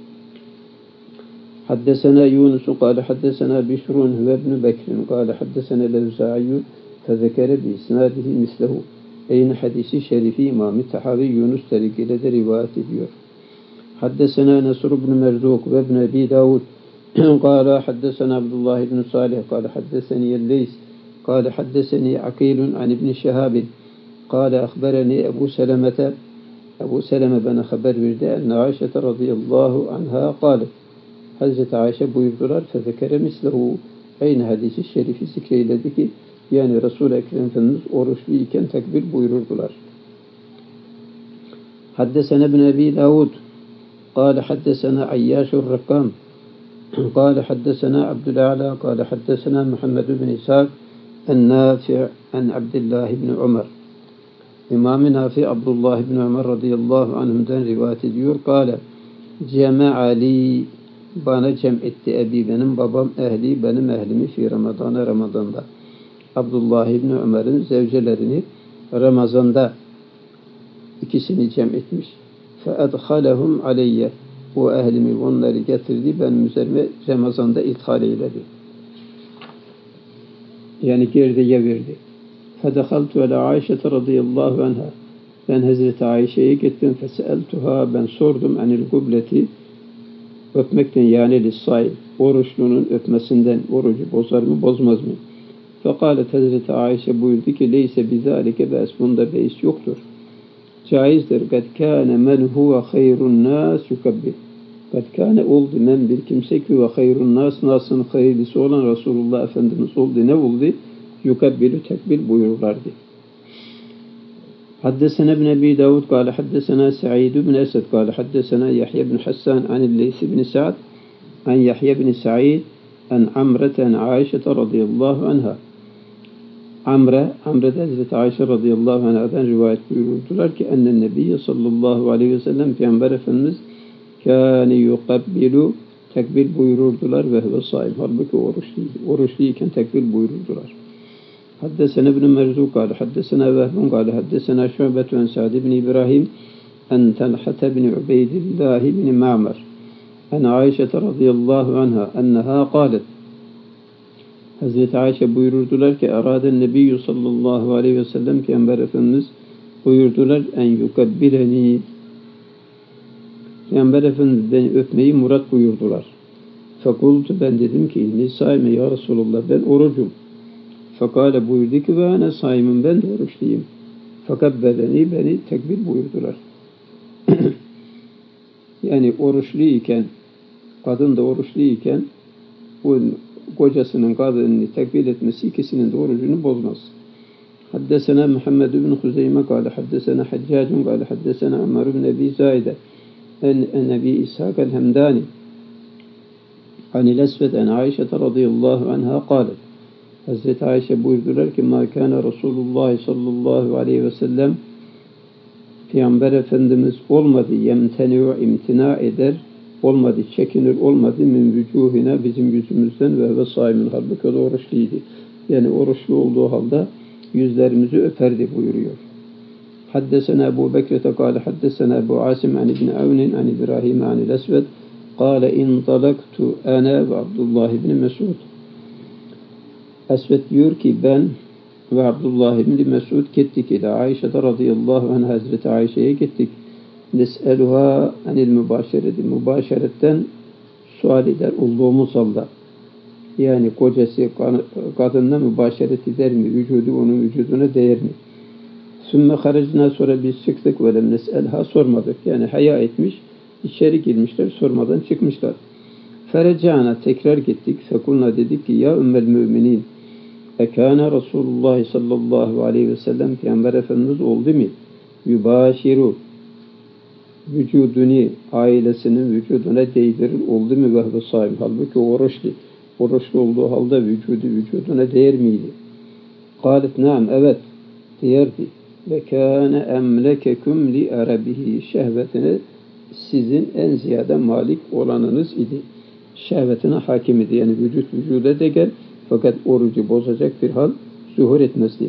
Haddesena Yunus قال حدثنا بشر هو ابن بكر قال حدثنا الأوزاعي فذكر بإسناده مثله. Aynı hadisi şerifi İmam-ı Tahavi Yunus tarikiyle de rivayet ediyor. حدثنا نصر بن مرزوق وابن أبي داود قال حدثنا عبد الله بن صالح قال حدثني الليث قال حدثني عقيل عن ابن شهاب قال أخبرني أبو سلمة بن خبر verdi أن عائشة رضي الله عنها قالت Hazreti Ayşe buyurdular fezekere mislehu. Aynı hadisi şerifi zikreyledi ki yani Resul-i Ekrem Efendimiz oruçlu iken tekbir buyururdular. Haddesena ibn Abi Davud قال حدثنا عياش الرقام قال حدثنا عبد الأعلى قال حدثنا محمد بن إسحاق النافع عن عبد الله بن عمر. İmam-ı Nafi Abdullah ibn Ömer radıyallahu anhum'dan rivayet ediyor. Kâle cema'ali bana cem etti ebi benim babam ehli benim ehlimi fi Ramazan'da. Abdullah ibn Ömer'in zevcelerini Ramazan'da ikisini cem etmiş. فَاَدْخَلَهُمْ عَلَيَّ. O ehlimi onları getirdi, benim üzerime Ramazan'da ithal eyledi. Yani geride verdi. فَدَخَلْتُ عَلَى عَيْشَةَ رَضِيَ اللّٰهُ عَنْهَا. Ben Hazreti Ayşe'ye gittim. فَسَأَلْتُهَا. Ben sordum anil gubleti. Öpmekten yani lissayim. Oruçlunun öpmesinden orucu bozar mı bozmaz mı? فَقَالَتْ Hazreti Ayşe buyurdu ki leyse bizâlike be's. Bunda beis yoktur. Caizdir. قَدْ كَانَ مَنْ هُوَ خَيْرُ النَّاسِ يُكَبِّرُ. قَدْ كَانَ oldu men bir kimse ki ve hayrun nas nasın hayırlısı olan Resulullah Efendimiz oldu. Ne oldu? Yukabbilu tekbir buyururlardı. Haddesena ibn Abi Davud قال حدثنا سعيد بن أسد قال حدثنا يحيى بن حسان عن الليث بن سعد عن يحيى بن سعيد عن عمرة عن عائشة رضي الله عنها. Amre Hazreti Ayşe radıyallahu anh'dan rivayet buyurdular ki ennen Nebiye sallallahu aleyhi ve sellem Peygamber Efendimiz kâne yukabbilu tekbir buyururdular ve huve saim halbuki oruçluyken tekbir buyururdular. Haddesena ibn Merzuq kâle haddesena Vehbun kâle haddesena Şu'betu en Sa'd ibn İbrahim en Talhat ibn Ubeydillah ibn Ma'mer en Ayşe radıyallahu anha enneha kâlet. Hazreti Ayşe buyurdular ki Eraden Nebiyyü sallallahu aleyhi ve sellem Peygamber Efendimiz buyurdular en yukabbileni. Peygamber Efendimiz beni öpmeyi murat buyurdular. Fekultu ben dedim ki inni saime ya Resulullah ben orucum. Fekale buyurdu ki ve ana saimim ben de oruçluyum. Fekabbeleni beni tekbir buyurdular. Yani oruçluyken kadın da oruçluyken bu kocasının kadını tekbir etmesi ikisinin de orucunu bozmaz. Haddesena Muhammed ibn Huzeyme kâle haddesena Haccacun kâle haddesena Ömer ibn Ebi Zâide en Ebi İshak el-Hemdani anil Esved en Ayşe radıyallahu anha kâlet. Hazreti Ayşe buyurdular ki mâ kâne Resulullah sallallahu aleyhi ve sellem Peygamber Efendimiz olmadı yemteni'u imtina eder olmadı, çekinir olmadı min vücuhina bizim yüzümüzden ve saimin halbuki o da oruçluydu. Yani oruçlu olduğu halde yüzlerimizi öperdi buyuruyor. Haddesena Ebu Bekir'te kâle haddesena Ebu Asim an İbni Avnin an İbrahim anil Esved kâle intalaktu ana ve Abdullah ibn Mesud. Esved diyor ki ben ve Abdullah ibn Mesud gittik ile Ayşe radıyallahu anh Hazreti Ayşe'ye gittik. Nes'eluha anil mübaşereti. Mübaşeretten sual eder olduğumuz halde. Yani kocası kadınla mübaşeret eder mi? Vücudu onun vücuduna değer mi? Sümme haracına sonra biz çıktık ve lem nes'elha sormadık. Yani haya etmiş, içeri girmişler, sormadan çıkmışlar. Ferecana tekrar gittik. Fekulna dedik ki ya ümmel müminin ekâne Resulullah sallallahu aleyhi ve sellem Peygamber Efendimiz oldu mu? Yübaşiru vücudunu, ailesinin vücuduna değdirir oldu mu vehve saim? Halbuki oruçlu. Oruçlu olduğu halde vücuduna değer miydi? Kâlet naam, evet değerdi. Ve kâne emlekekum li arabihi, şehvetine sizin en ziyade malik olanınız idi. Şehvetine hakim idi. Yani vücuda da gel fakat orucu bozacak bir hal zuhur etmezdi.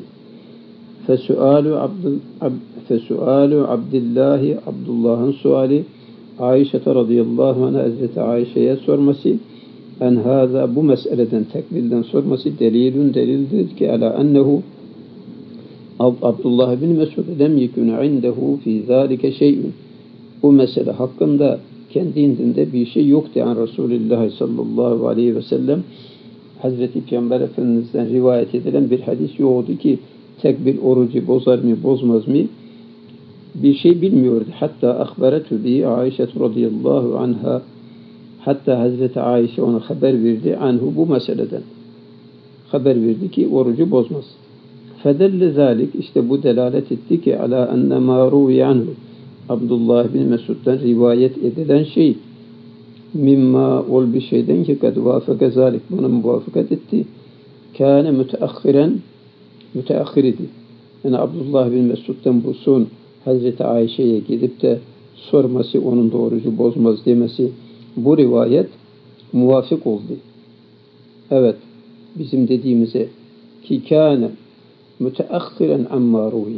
Fesualu Abdillahi, Abdullah'ın suali Ayşe radıyallahu anha, Hazreti Ayşe'ye sorması en hâzâ, bu meseleden, tekbilden sorması delildir ki ala ennehu Abdullah bin Mesud lem yekun indehu fi zâlike şey'ün, bu mesele hakkında kendi indinde bir şey yoktu. Yani Resulullah sallallahu aleyhi ve sellem Hazreti Peygamber Efendimiz'den rivayet edilen bir hadis yoktu ki tekbil orucu bozar mı bozmaz mı bir şey bilmiyordu. Hatta akberetü bi Ayşe radıyallahu anha, hatta Hazreti Ayşe ona haber verdi anhu, bu meseleden haber verdi ki orucu bozmaz. Fedelle zalik, işte bu delalet etti ki ala enne ma ruvi anhu, Abdullah bin Mesud'dan rivayet edilen şey mimma ol bir şeyden ki kad vafaka zalik, buna muvafakat etti. Kâne müteahhir idi. Yani Abdullah bin Mesud'dan bu son Hazreti Ayşe'ye gidip de sorması, onun da orucu bozmaz demesi, bu rivayet muvafık oldu. Evet, bizim dediğimize ki kâne müteahhiren amma ruhiye.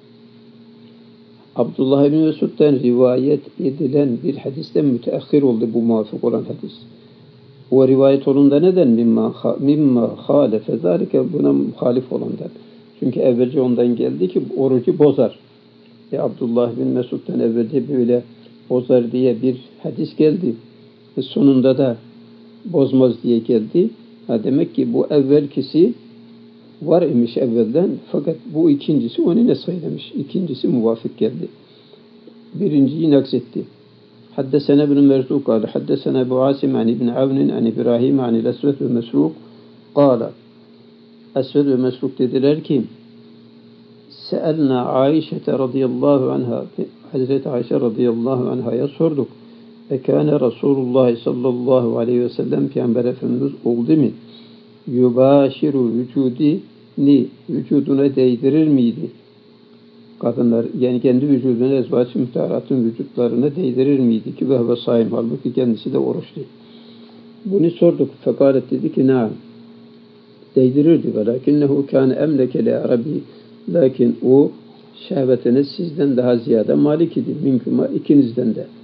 Abdullah bin Mesud'dan rivayet edilen bir hadisten müteahhir oldu bu muvafık olan hadis. O rivayet olunda neden? Mimma hâlefe zâlike, buna muhalif olandan. Çünkü evvelce ondan geldi ki orucu bozar. Abdullah bin Mesud'dan evvelce böyle bozar diye bir hadis geldi. Sonunda da bozmaz diye geldi. Demek ki bu evvelkisi var imiş evvelden, fakat bu ikincisi onu ne söylemiş? İkincisi muvafık geldi. Birinciyi naksetti. Haddesene ibn Merzuk kâle haddesene Ebu Asim an ibn Avnin an İbrahim an el-Esved ve Mesruk kâle, Esved ve Mesruk dediler ki Seelna Ayşe radıyallahu anha, Hazreti Ayşe radıyallahu anha'ya sorduk. Ekâne Resulullah sallallahu aleyhi ve sellem Peygamber Efendimiz oldu mu? Yubaşiru vücuduna değdirir miydi? Kadınlar, yani kendi vücuduna, ezvaç-ı müteharatın vücutlarına değdirir miydi ki vehve saim, halbuki kendisi de oruçlu. Bunu sorduk. Fekalet dedi ki naam, değdirirdi. Velakinnehu kâne emleke li arabi, lakin o şehvetine sizden daha ziyade malik idi. Minkuma, ikinizden de.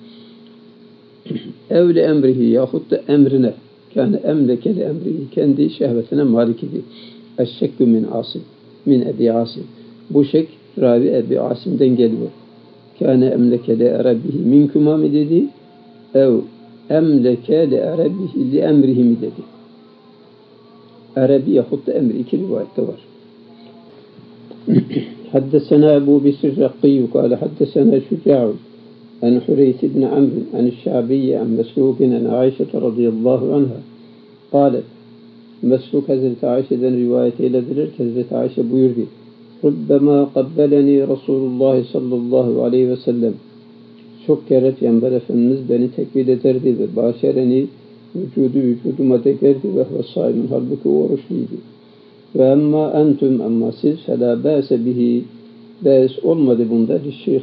Evli emrihi, yahut da emrine. Kâne emleke li emrihi, kendi şehvetine malik idi. Eşşekkü min Ebi Asim. Bu şek ravi Ebi Asim'den geliyor. Kâne emleke li arabihi minkuma mı dedi? Ev emleke li arabihi li emrihi mi dedi? Arabi yahut da emri, iki rivayette var. Haddesena Ebu Bisr Rakkiyyü kâle haddesena Şüca'u an Hureyth ibn Amr an Şabiye an Mesruk'in an Ayşe radıyallahu anha kâlet, Mesruk Hazreti Ayşe'den rivayet eylediler ki Hazreti Ayşe buyurdu. Rubbema qabbeleni Resulullah sallallahu aleyhi ve sellem. Çok kere Peygamber Efendimiz beni tekbir ederdi ve başereni vücuduma degerdi ve saimin, halbuki oruçluydu. Ve emma entum, ama siz felâ bâse bihi, bâs olmadı bunda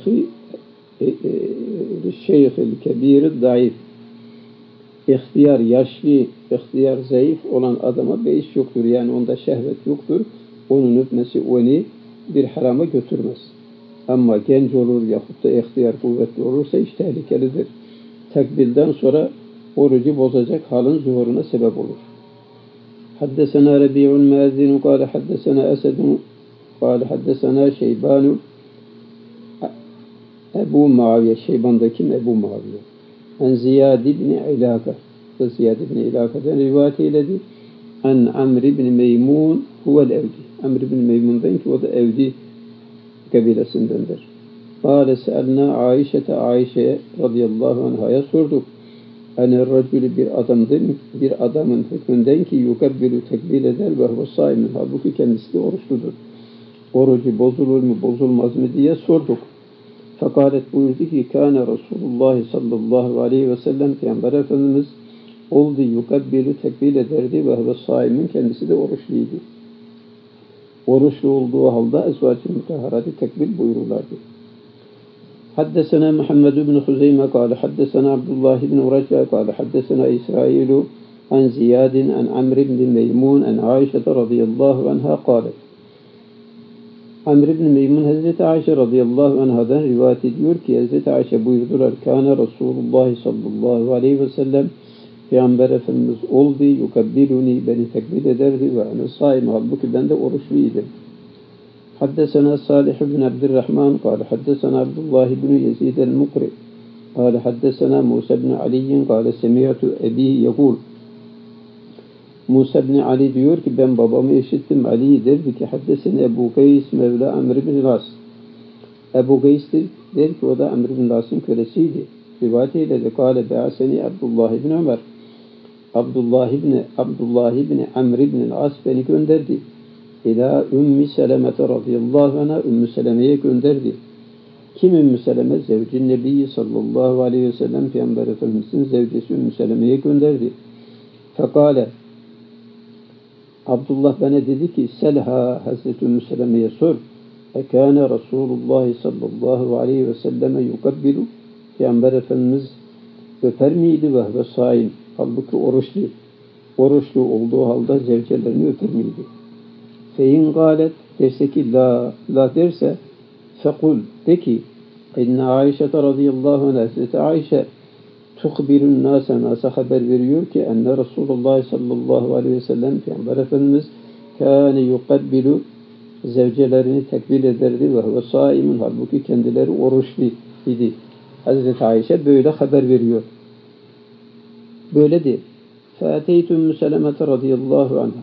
lişşeyhil kebîr daif. İhtiyar, yaşlı, ihtiyar, zayıf olan adama beis yoktur. Yani onda şehvet yoktur. Onun öpmesi onu bir harama götürmez. Ama genç olur yahut da ihtiyar kuvvetli olursa iş tehlikelidir. Tekbilden sonra orucu bozacak halin zuhuruna sebep olur. Haddesena Rabi'un Muezzinu kâle haddesena Esedun kâle haddesena Şeybanu Ebu Muaviye, Şeyban'daki Ebu Muaviye. En Ziyad ibn İlâka, Ziyad ibn İlâka'dan rivayet eyledi. En Amr ibn Meymun huvel evdi. Amr ibn Meymun'dan ki o da evdi kabilesindendir. Kâle se'elnâ Ayşe'ye radıyallahu anh'a sorduk. Hani racülü bir adamın hükmünden ki yukabbilu tekbil eder ve huve sâimin. Halbuki kendisi de oruçludur. Orucu bozulur mu bozulmaz mı diye sorduk. Fekalet buyurdu ki kâne Resulullah sallallahu aleyhi ve sellem Peygamber Efendimiz oldu yukabbilu tekbil ederdi ve huve sâimin, kendisi de oruçluydu. Oruçlu olduğu halde ezvacı mutahharati tekbil buyururlardı. حدثنا محمد بن خزيمة قال حدثنا عبد الله بن رجاء قال حدثنا إسرائيل عن زياد عن عمرو بن ميمون عن عائشة رضي الله عنها قالت. Amr ibn Meymun Hazreti Ayşe radıyallahu anhadan rivayet ediyor ki Hazreti Ayşe buyurdular. Kâne Resulullah sallallahu aleyhi ve sellem Peygamber Efendimiz oldu yukabbiluni, beni tekbil ederdi ve ana saim, halbuki ben de oruçluydum. حدثنا صالح بن عبد الرحمن قال حدثنا عبد الله بن يزيد المقرئ قال حدثنا موسى بن علي قال سمعت أبي يقول Musa ibn Ali diyor ki ben babamı işittim. Ali derdi ki haddesine Ebu Gays Mevla Amr ibn As. Ebu Gays der ki o da Amr ibn As'ın kölesiydi. Rivayet eyledi. Kâle be'aseni Abdullah ibn Ömer. Abdullah ibn Amr ibn As beni gönderdi. İlâ Ümmü Selemete radıyallahu anha, Ümmü Seleme'ye gönderdi. Kim Ümmü Seleme? Zevci Nebi sallallahu aleyhi ve sellem Peygamber Efendimiz'in zevcesi Ümmü Seleme'ye gönderdi. Fekâle Abdullah bana dedi ki selha, Hazreti Ümmü Seleme'ye sor. Ekâne Resulullah sallallahu aleyhi ve selleme yukabbilu, Peygamber Efendimiz öper miydi ve saim, halbuki oruçlu olduğu halde zevcelerini öper miydi? Fein galet derse ki la derse fekul de ki inne Ayşe radıyallahu anh, Hazreti Ayşe tuhbirun nasa haber veriyor ki enne Resulullah sallallahu aleyhi ve sellem Peygamber Efendimiz kâne yukabbilu, zevcelerini tekbil ederdi ve huve saimun, halbuki kendileri oruçlu idi. Hazreti Ayşe böyle haber veriyor. Böyledir. Fâteytü Ümmü Selemete radıyallahu anha.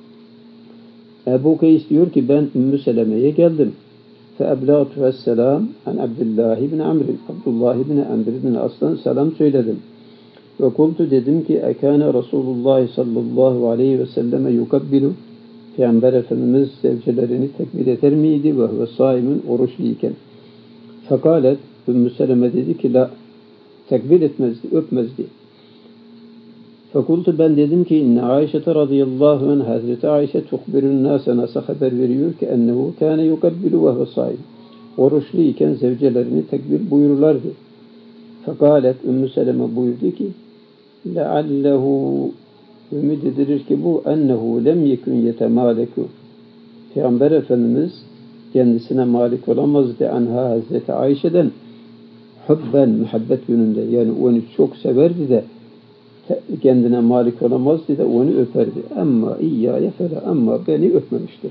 Ebu Kays diyor ki ben Ümmü Seleme'ye geldim. فَاَبْلَغْتُ السَّلَامِ عَنْ Abdullah ibn Amr. Abdullah ibn Amr ibn As'tan selam söyledim. Ve kultu dedim ki ekâne Resulullah sallallahu aleyhi ve selleme yukabbilu, Peygamber Efendimiz zevcelerini tekbil eder miydi ve huve saimun, oruçluyken? Fekalet Ümmü Seleme dedi ki la, tekbil etmezdi, öpmezdi. Fekultu ben dedim ki inne Ayşe radıyallahu anh, Hazreti Ayşe tuhbirun nâse, nasıl haber veriyor ki ennehu kâne yukabbilu ve huve saim, oruçlu iken zevcelerini tekbir buyururlardı. Fekalet Ümmü Seleme buyurdu ki leallehu, ümid edilir ki bu ennehu lem yekun yetemâleku, Peygamber Efendimiz kendisine malik olamazdı anha, Hazreti Ayşe'den hubben, muhabbet yönünde, yani onu çok severdi de kendine malik olamazdı da onu öperdi. Ama iyyâye fela, ama beni öpmemiştir.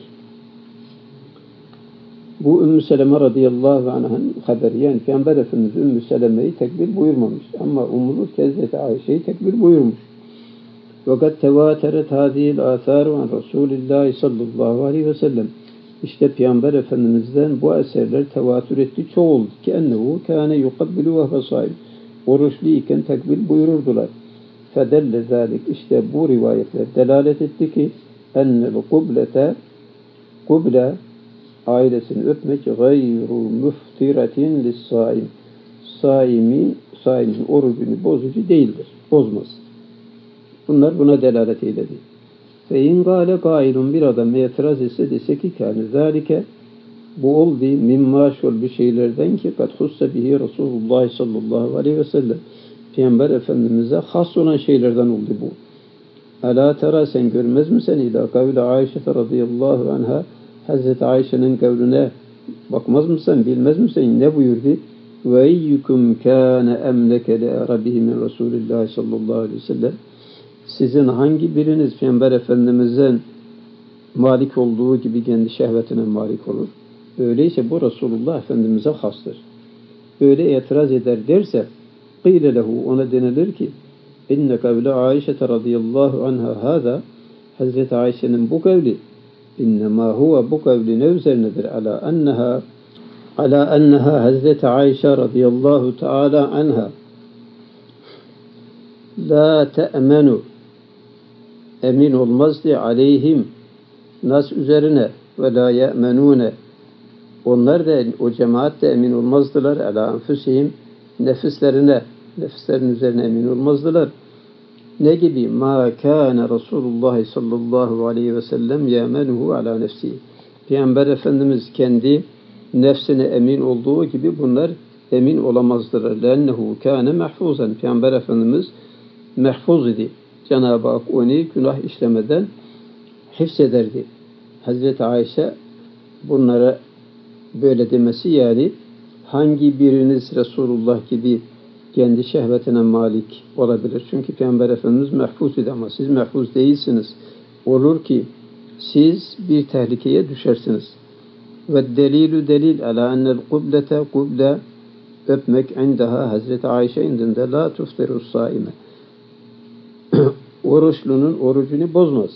Bu Ümmü Seleme radıyallahu anh'ın haberi, yani Peygamber Efendimiz Ümmü Seleme'yi tekbir buyurmamış ama umulur ki Hazreti Ayşe'yi tekbir buyurmuş. Fakat tevateret hadîl âthâru an Resulillah sallallahu aleyhi ve sellem. İşte Peygamber Efendimiz'den bu eserler tevatür etti, çoğuldu ki ennehu kâne yukabbilu ve huve sâim, oruçlu iken tekbir buyururdular. Fedelle zâlik, işte bu rivayetler delalet etti ki ennel kuble, ailesini öpmek gayru müftiretin lissaim, saimin orucunu bozucu değildir, bozmaz. Bunlar buna delalet eyledi. Fein gâle gâilun, bir adam itiraz etse dese ki kâne zâlike, bu oldu mimma şol bir şeylerden ki kad husse bihi Resulullah sallallahu aleyhi ve sellem, Peygamber Efendimiz'e has olan şeylerden oldu bu. Alâ tera, sen görmez misin ilâ kavle Ayşe radıyallahu anha, Hazreti Ayşe'nin kavline bakmaz mısın, bilmez misin? Ne buyurdu? Ve eyyukum kâne emleke li arabihi min Resulillah sallallahu aleyhi ve sellem. Sizin hangi biriniz Peygamber Efendimiz'in malik olduğu gibi kendi şehvetine malik olur? Öyleyse bu Resulullah Efendimiz'e hastır. Böyle itiraz eder derse qîle lehu, ona denilir ki inne kavle Ayşe radıyallahu anha hâzâ, Hazreti Ayşe'nin bu kavli innemâ huve, bu kavli ne üzerinedir? Alâ enneha, ala enneha Hazreti Ayşe radıyallahu teala anha la te'menu emin olmazdı aleyhim nas üzerine ve la ye'menune onlar da o cemaat de emin olmazdılar ala enfüsihim nefislerin üzerine emin olmazdılar. Ne gibi? Ma kana Resulullah sallallahu aleyhi ve sellem ye'menuhu ala nefsihi. Peygamber Efendimiz kendi nefsine emin olduğu gibi bunlar emin olamazdılar. Lennehu kâne mahfuzan. Peygamber Efendimiz mahfuz idi. Cenab-ı Hak onu günah işlemeden hifzederdi. Hazreti Ayşe bunlara böyle demesi yani hangi biriniz Resulullah gibi kendi şehvetine malik olabilir? Çünkü Peygamber Efendimiz mahfuz idi ama siz mahfuz değilsiniz. Olur ki siz bir tehlikeye düşersiniz. Ve delil ala ennel kublete kuble öpmek indaha Hazreti Ayşe indinde la tufterus saime. Oruçlunun orucunu bozmaz.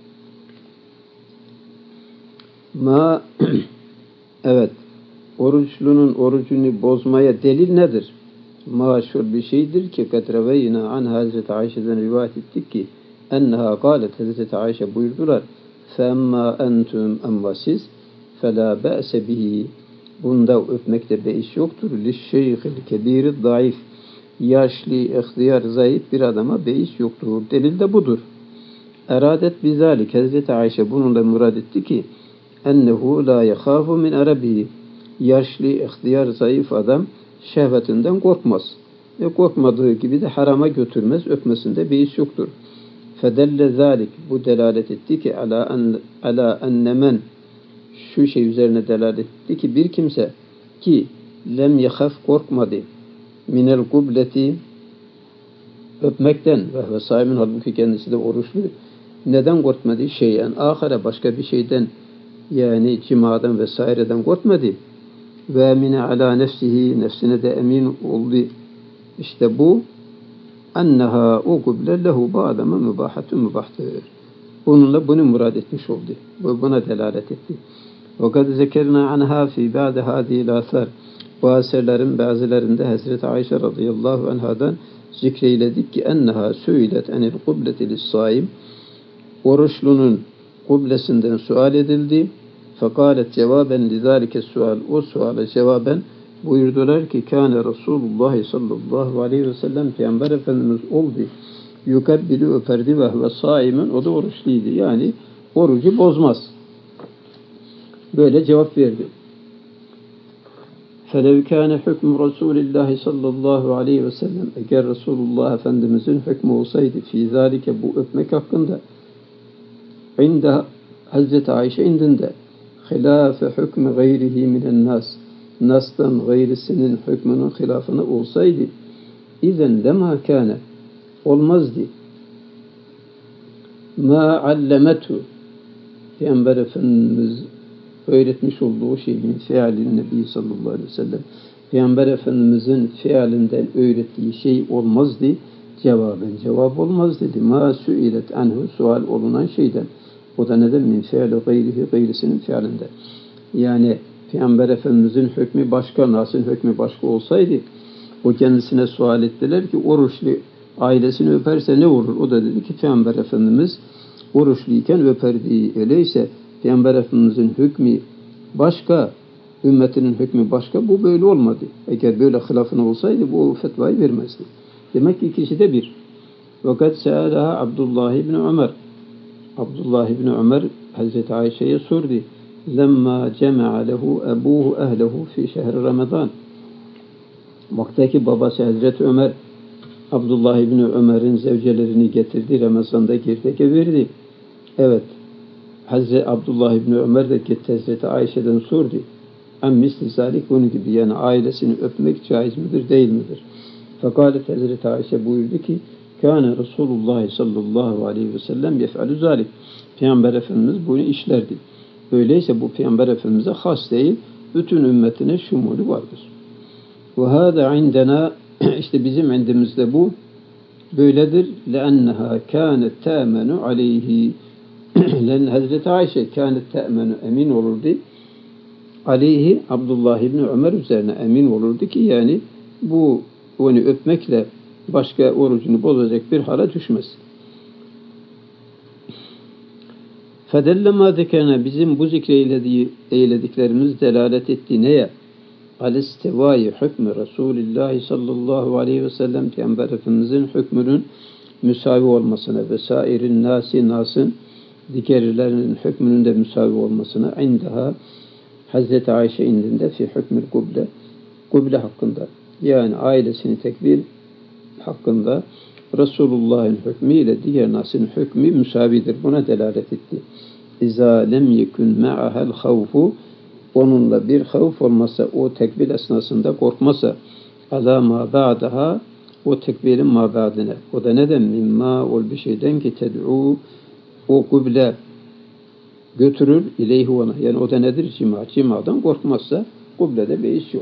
Evet. Oruçlunun orucunu bozmaya delil nedir? Maşhur bir şeydir ki kadreveyna an Hazreti Ayşe'den rivayet ettik ki enneha galet Hazreti Ayşe buyurdular femma entum amma siz felâ be'se bihi bunda öpmekte beis yoktur lişşeyhil kebîri zayıf yaşlı, ihtiyar, zayıf bir adama beis yoktur. Delil de budur. Eradet bizalik Hazreti Ayşe bununla murad etti ki ennehu la yekhafu min arabihi yaşlı, ihtiyar, zayıf adam şehvetinden korkmaz. Korkmadığı gibi de harama götürmez. Öpmesinde beis yoktur. Fedelle zalik bu delalet etti ki ala ennemen şu şey üzerine delalet etti ki bir kimse ki lem yehaf korkmadı minel kubleti öpmekten ve saimin halbuki kendisi de oruçlu neden korkmadı? Şeyen ahire başka bir şeyden yani cimadan vesaireden korkmadı. Ve emine ala nefsihi nefsine de emin oldu. İşte bu enneha o kuble lehu bu adama mübahatun mübahtır. Bununla bunu murad etmiş oldu. Buna delalet etti. Ve kad zekerna anha fi ba'de hadihi l'asar. Bu eserlerin bazılarında Hazreti Ayşe radıyallahu anhadan zikreyledik ki enneha suilet enil kubleti lissaim. Oruçlunun kublesinden sual edildi. Fekalet cevaben lidalike sual. O suale cevaben buyurdular ki kâne Resulullah sallallahu aleyhi ve sellem Peygamber Efendimiz oldu. Yukebbilu öperdi ve saimin o da oruçluydu. Yani orucu bozmaz. Böyle cevap verdi. فَلَوْ كَانَ حُكْمُ رَسُولِ اللّٰهِ sallallahu aleyhi ve sellem eğer Resulullah Efendimizin hükmü olsaydı fî zâlike bu öpmek hakkında inde Hazreti Ayşe indinde hilâfe hükmü gayrihi minen nas nas'tan gayrisinin hükmünün hilafına olsaydı izen lemâ kâne olmazdı mâ allemetu Peygamber Efendimiz öğretmiş olduğu şey min fealin Nebi sallallahu aleyhi ve sellem Peygamber Efendimizin fealinden öğrettiği şey olmazdı cevap olmaz dedi ma suilet anhu sual olunan şeyden o da neden min feali gayrisinin fealinden yani Peygamber Efendimizin hükmü başka nasıl hükmü başka olsaydı o kendisine sual ettiler ki oruçlu ailesini öperse ne olur o da dedi ki Peygamber Efendimiz oruçluyken öperdi öyleyse Peygamber Efendimizin hükmü başka, ümmetinin hükmü başka, bu böyle olmadı. Eğer böyle hilafına olsaydı bu fetvayı vermezdi. Demek ki ikisi de bir. Fakat sealaha Abdullah ibn Ömer. Abdullah ibn Ömer Hazreti Ayşe'ye sordu. Lemma cema'a lehu ebuhu ehlehu fi şehri Ramazan. Vaktaki babası Hazreti Ömer Abdullah ibn Ömer'in zevcelerini getirdi. Ramazan'da girdeke verdi. Evet. Hazreti Abdullah ibn Ömer de gitti Hazreti Ayşe'den sordu. Misli zalik bunun gibi yani ailesini öpmek caiz midir değil midir? Fakat Hazreti Ayşe buyurdu ki kâne Resulullah sallallahu aleyhi ve sellem yef'alü zalik. Peygamber Efendimiz bunu işlerdi. Öyleyse bu Peygamber Efendimiz'e has değil, bütün ümmetine şumulü vardır. Ve hâdâ indena işte bizim indimizde bu böyledir. لَأَنَّهَا كَانَتْ تَأْمَنُ عَلَيْهِ Hazreti Ayşe kânet te'menu emin olurdu aleyhi Abdullah İbni Ömer üzerine emin olurdu ki yani bu onu öpmekle başka orucunu bozacak bir hale düşmez. Fedelle ma zekerine bizim bu eylediklerimiz delalet etti neye? Al-istivai hükmü Resulullah sallallahu aleyhi ve sellem Peygamber Efendimizin hükmünün müsavi olmasına ve sairin nasın diğerlerinin hükmünün de müsavi olmasına indaha Hazreti Ayşe indinde fi hükmül kuble hakkında yani ailesini tekbir hakkında Resulullah'ın hükmü ile diğer nasın hükmü müsavidir. Buna delalet etti. İzâ lem yekun ma'ahel havfu onunla bir havf olmasa o tekbir esnasında korkmasa alâ mâ ba'daha o tekbirin mâ ba'dine. O da neden? Mimma ol bir şeyden ki ted'u o kuble götürür ileyhi ona. Yani o da nedir? Cima. Cimadan korkmazsa kublede bir iş yok.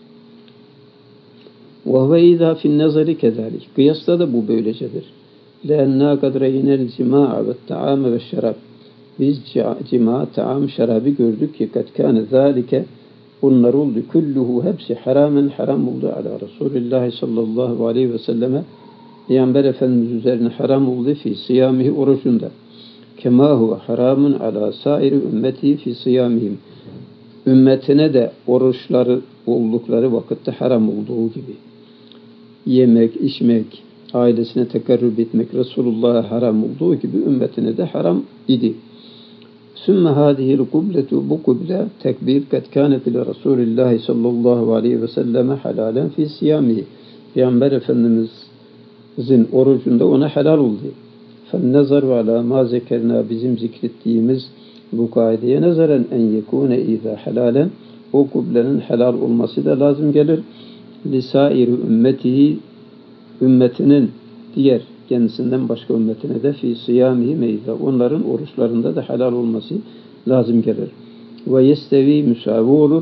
وَهُوَ اِذَا فِي النَّظَرِ كَذَٰلِكِ Kıyasla da bu böylecedir. لَاَنَّا قَدْ رَيْنَا الْجِمَاعَ وَالتَّعَامَ وَالشَّرَابِ Biz cima, taam, şarabı gördük ki قَدْ كَانَ ذَٰلِكَ bunlar oldu. Kulluhu hepsi haramen haram oldu ala Resulullah sallallahu aleyhi ve selleme Peygamber Efendimiz üzerine haram oldu fi siyamihi orucunda. Kema huve haramun ala sairi ümmeti fi siyamihim. Ümmetine de oruçları oldukları vakitte haram olduğu gibi. Yemek, içmek, ailesine tekarrub etmek Resulullah'a haram olduğu gibi ümmetine de haram idi. Sümme hâzihil kubletu bu kuble tekbir kad kânet ile Resulullah sallallahu aleyhi ve selleme halalen fi siyamihi. Peygamber Efendimiz'in orucunda ona helal oldu. فَالنَّظَرُ عَلَى مَا zekerna bizim zikrettiğimiz bu kaideye nazaren en yekûne izâ helalen o kublenin helal olması da lazım gelir. Lisairi ümmetihi ümmetinin diğer kendisinden başka ümmetine de fi siyamihi meyza onların oruçlarında da helal olması lazım gelir. Ve yestevi müsavi olur.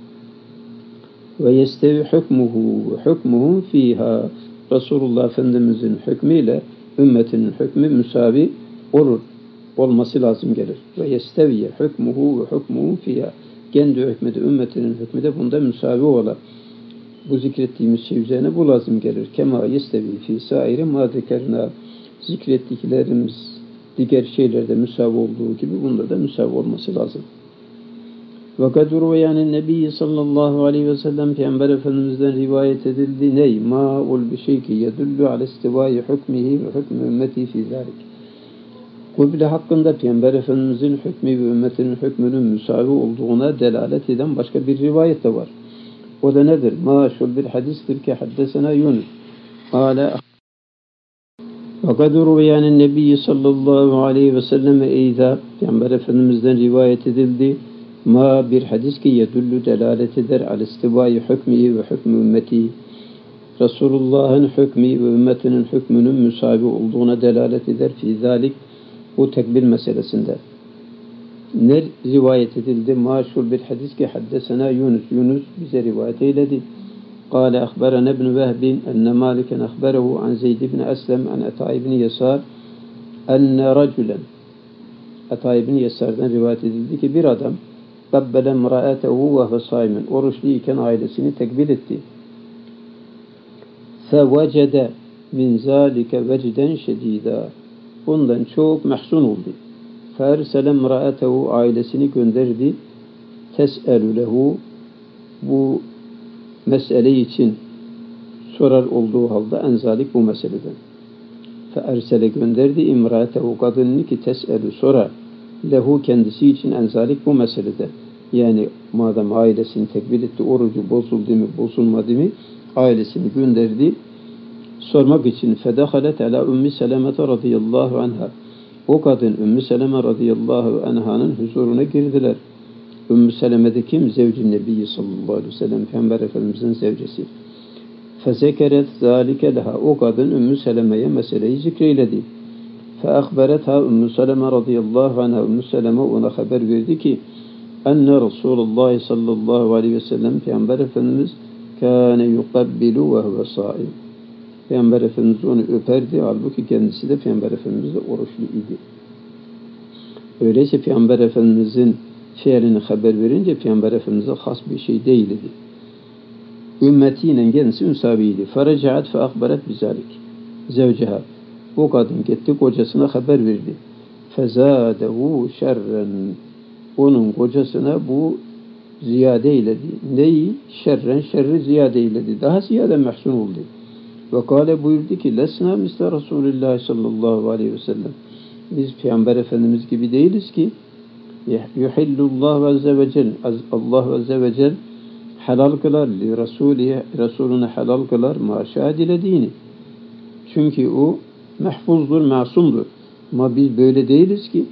Ve yestevi hükmuhu fiha Resulullah Efendimizin hükmüyle ümmetinin hükmü müsavi olur. Olması lazım gelir. Ve yesteviye hükmuhu fiha kendi hükmü de ümmetinin hükmü de bunda müsavi olur. Bu zikrettiğimiz şey üzerine bu lazım gelir. Kema yestevi fi sairi ma zekerna zikrettiklerimiz diğer şeylerde müsavi olduğu gibi bunda da müsavi olması lazım. Ve kadru yani Nebi sallallahu aleyhi ve sellem Peygamber Efendimiz'den rivayet edildi. Ney? Ma ol bir şey ki yedullu ala istivai hükmihi ve hükmü ümmeti fi zalik. Kuble hakkında Peygamber Efendimiz'in hükmü ve ümmetinin hükmünün müsavi olduğuna delalet eden başka bir rivayet de var. O da nedir? Maşhur bir hadistir ki haddesena Yunus. Kâle ve kadru yani Nebi sallallahu aleyhi ve sellem eyza Peygamber Efendimiz'den rivayet edildi. Ma bir hadis ki yedullu delalet eder al istivai hükmü ve hükmü ümmeti. Resulullah'ın hükmü ve ümmetinin hükmünün müsavi olduğuna delalet eder. Fi zalik bu tekbir meselesinde. Ne rivayet edildi? Maşhur bir hadis ki haddesena Yunus bize rivayet eyledi. Kâle ahberene ibn Vehbin enne Maliken ahberehu an Zeyd ibn Eslem an Ata ibn Yesar enne raculen Ata ibn Yesar'dan rivayet edildi ki bir adam kabbele emra'atehu ve husaymen oruçluyken ailesini tekbir etti. Fevecede min zâlike vecden şedîdâ bundan çok mahzun oldu. Fersele emra'atehu ailesini gönderdi. Tes'elü lehu bu mesele için sorar olduğu halde enzalik bu meseleden. Fersele gönderdi imra'atehu kadını ki tes'elü sorar lehu kendisi için enzalik bu meselede. Yani madem ailesini tekbir etti, orucu bozuldu mu, bozulmadı mı, ailesini gönderdi sormak için. Fedehalet ala Ümmü Seleme radıyallahu anha. O kadın Ümmü Seleme radıyallahu anh'ın huzuruna girdiler. Ümmü Seleme de kim? Zevcin Nebi sallallahu aleyhi ve sellem Peygamber Efendimizin zevcesi. Fezekeret zalike leha. O kadın Ümmü Seleme'ye meseleyi zikreyledi. Feakberetha Ümmü Seleme radıyallahu anha. Ümmü Seleme ona haber verdi ki enne Resulullah sallallahu aleyhi ve sellem Peygamber Efendimiz kâne yukabbilu ve huve sâim. Peygamber Efendimiz onu öperdi. Halbuki kendisi de Peygamber Efendimiz de oruçlu idi. Öyleyse Peygamber Efendimizin fiilini haber verince Peygamber Efendimiz'e has bir şey değildi. Ümmetiyle kendisi ünsabiydi. Feracaat fe akbaret bizalik. Zevceha. O kadın gitti kocasına haber verdi. Fezadehu şerren. Onun kocasına bu ziyade eyledi. Neyi? Şerren, şerri ziyade eyledi. Daha ziyade mehsun oldu. Ve kâle buyurdu ki lesna misle Resulullah sallallahu aleyhi ve sellem. Biz Peygamber Efendimiz gibi değiliz ki yuhillullah azze ve cel Allah azze ve cel helal kılar li Resulüne helal kılar maşa dilediğini. Çünkü o mahfuzdur, masumdur. Ama biz böyle değiliz ki.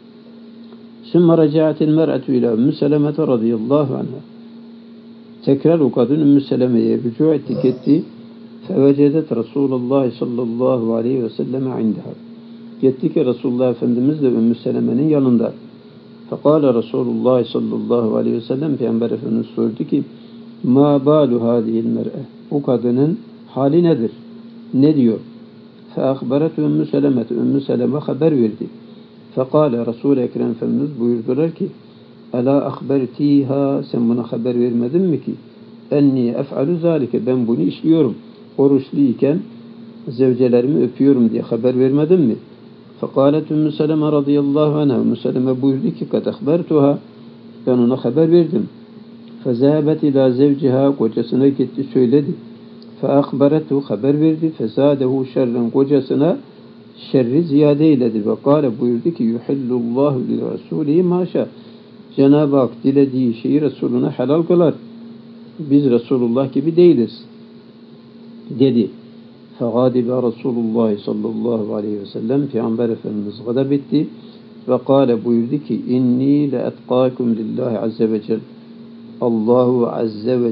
Sümme racaetil mer'etu ila Ümmü Seleme radıyallahu anha. Tekrar o kadın Ümmü Seleme'ye rücu etti, gitti. Fevecedet Resulullah sallallahu aleyhi ve selleme indaha. Gitti ki Resulullah Efendimiz de Ümmü Seleme'nin yanında. Fekale Resulullah sallallahu aleyhi ve sellem Peygamber Efendimiz sordu ki ma balu hadihil mer'e. O kadının hali nedir? Ne diyor? Feakberet Ümmü Seleme. Ümmü Seleme haber verdi. Fekale Resul-i Ekrem Efendimiz buyurdular ki Ela akbertiha, sen buna haber vermedin mi ki? Enni ef'alu zalike, ben bunu işliyorum. Oruçluyken zevcelerimi öpüyorum diye haber vermedin mi? Fekalet Ümmü Seleme radıyallahu anha. Ümmü Seleme buyurdu ki kad akbertuha, ben ona haber verdim. Fezâbet ila zevciha, kocasına gitti söyledi. Feakberetu, haber verdi. Fezadehu şerren, kocasına şerri ziyade eyledi. Ve kâle buyurdu ki yuhillullahu li Resulî maşa. Cenab-ı Hak dilediği şeyi Resulüne helal kılar. Biz Resulullah gibi değiliz dedi. Fegâdibe Resulullah sallallahu aleyhi ve sellem, Peygamber Efendimiz gadab etti ve kâle buyurdu ki inni le etkâkum lillahi azze ve celle. Allahu azze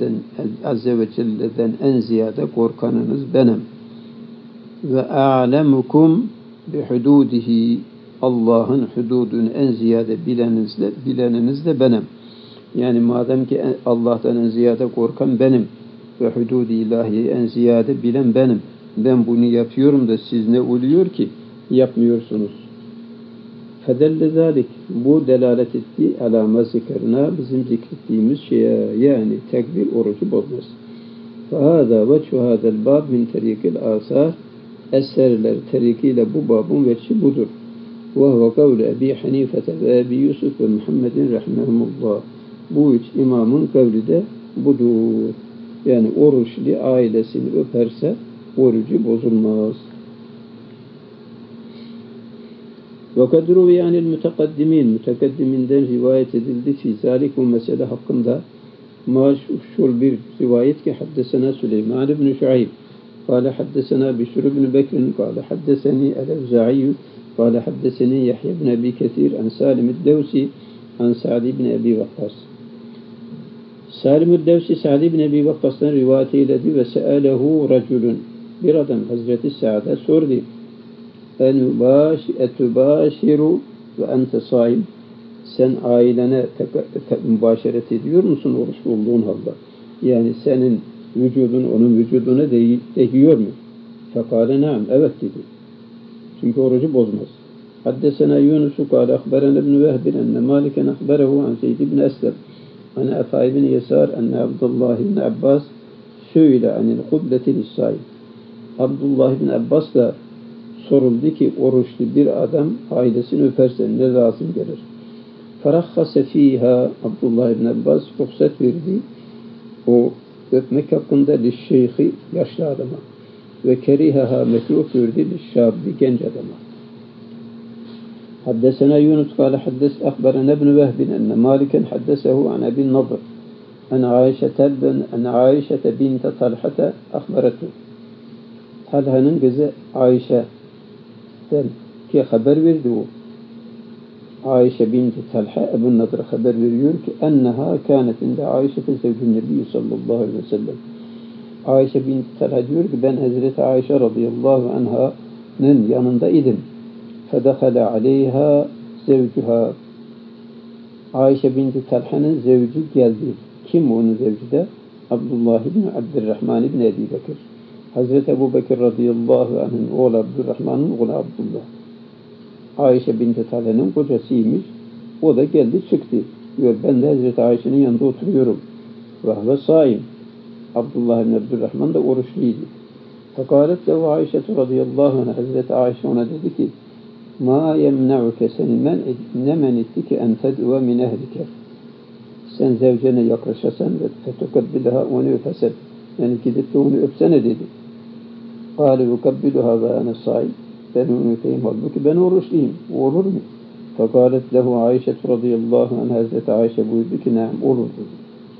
ve celle'den en ziyade korkanınız benim. Ve a'lemukum bi hududihi. Allah'ın hududunu en ziyade bileniniz de benim. Yani madem ki Allah'tan en ziyade korkan benim ve hudud-i ilahiyi en ziyade bilen benim. Ben bunu yapıyorum da siz ne oluyor ki yapmıyorsunuz? Fedelle zalik, bu delalet etti alâme zikrına, bizim zikrettiğimiz şeye, yani tekbir orucu bozmaz. Fehâdâ ve şuhâdel bâb min terikil âsâr, eserler terikiyle bu babın veçhi budur. Ve huve kavle Ebi Hanifete ve Ebi Yusuf ve Muhammedin rahmehumullah. Bu üç imamın kavli de budur. Yani oruçlu ailesini öperse orucu bozulmaz. Ve kadru yani mütekaddiminden rivayet edildi fi zalik, bu mesele hakkında maşhur bir rivayet ki haddesena Süleyman ibn Şuayb قال حدثنا بشر بن بكر قال حدثني الأوزاعي قال حدثني يحيى بن أبي كثير عن سالم الدوسي عن سعد بن أبي وقاص. Salim el-Devsi Sa'd ibn Ebi Vakkas'tan rivayet eyledi ve se'alehu raculun. Bir adam Hazreti Sa'd'a sordu. Etubâşiru ve ente saim. Sen ailene mübaşeret ediyor musun oruçlu olduğun halde? Yani senin vücudun onun vücuduna değiyor mu? Fekâle naam. Evet dedi. Çünkü orucu bozmaz. Haddesena Yunus'u kâle akberen ibn Vehbin enne Maliken akberehu an Zeyd ibn Eslem an Efa ibn Yesar enne Abdullah ibn Abbas söyle anil kubleti lissâim. Abdullah ibn Abbas da soruldu ki oruçlu bir adam ailesini öperse ne lazım gelir? Ferakhase fîhâ, Abdullah ibn Abbas ruhsat verdi o öpmek hakkında lişşeyhi, yaşlı adama, ve kerihaha, mekruh gördü lişşâbbi, genç adama. Haddesena Yunus kâle akberen ibn Vehbin enne Maliken haddesehu an Ebin Nadr en Aişete binte Talhate akberetu. Talha'nın kızı Aişe'den ki haber verdi o. Ayşe binti Talha Ebu Nadr haber veriyor ki enneha kânet inde Ayşe'te zevcün Nebi sallallahu aleyhi ve sellem. Ayşe binti Talha diyor ki ben Hazreti Ayşe radıyallahu anha'nın yanında idim. Fedehale aleyha zevcuha. Ayşe binti Talha'nın zevci geldi. Kim onun zevci de? Abdullah ibn Abdurrahman ibn Ebi Bekir. Hazreti Ebu Bekir radıyallahu anh'ın oğlu Abdurrahman'ın oğlu Abdullah. Ayşe binti Talha'nın kocasıymış. O da geldi çıktı. Diyor ben de Hazreti Ayşe'nin yanında oturuyorum. Ve saim. Abdullah bin Abdurrahman da oruçluydu. Fekalet lehu Ayşe radıyallahu anh. Hazreti Ayşe ona dedi ki ma yemne'uke seni ne men etti ki en ted've min ehlike. Sen zevcene yaklaşasan ve fetukabbilaha onu öpesen. Yani gidip de onu öpsene dedi. Kâle ukabbiluha ve ene saim. Ben onu öpeyim. Halbuki ben oruçluyum. Olur mu? Fekalet lehu Ayşe radıyallahu anh. Hazreti Ayşe buyurdu ki ne'am olur dedi.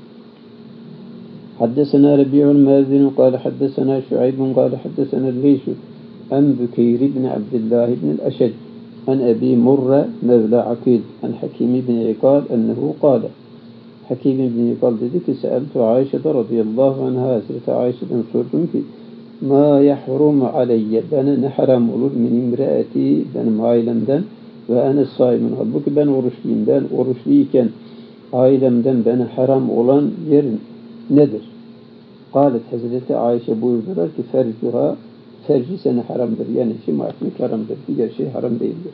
حدثنا ربيع المازن قال حدثنا شعيب قال حدثنا الليث عن بكير بن عبد الله بن الأشج عن أبي مرة مولى عقيل عن حكيم بن عقال أنه قال حكيم بن عقال dedi ki سألت عائشة رضي الله عنها Hazreti Ayşe'den sordum ki ma yahrumu aleyye bana ne haram olur min imraati benim ailemden ve ene saimun halbuki ben oruçluyum. Ben oruçluyken ailemden bana haram olan yer nedir? Kâlet Hazreti Ayşe buyurdular ki fercuha ferci sana haramdır. Yani cima etmek haramdır. Diğer şey haram değildir.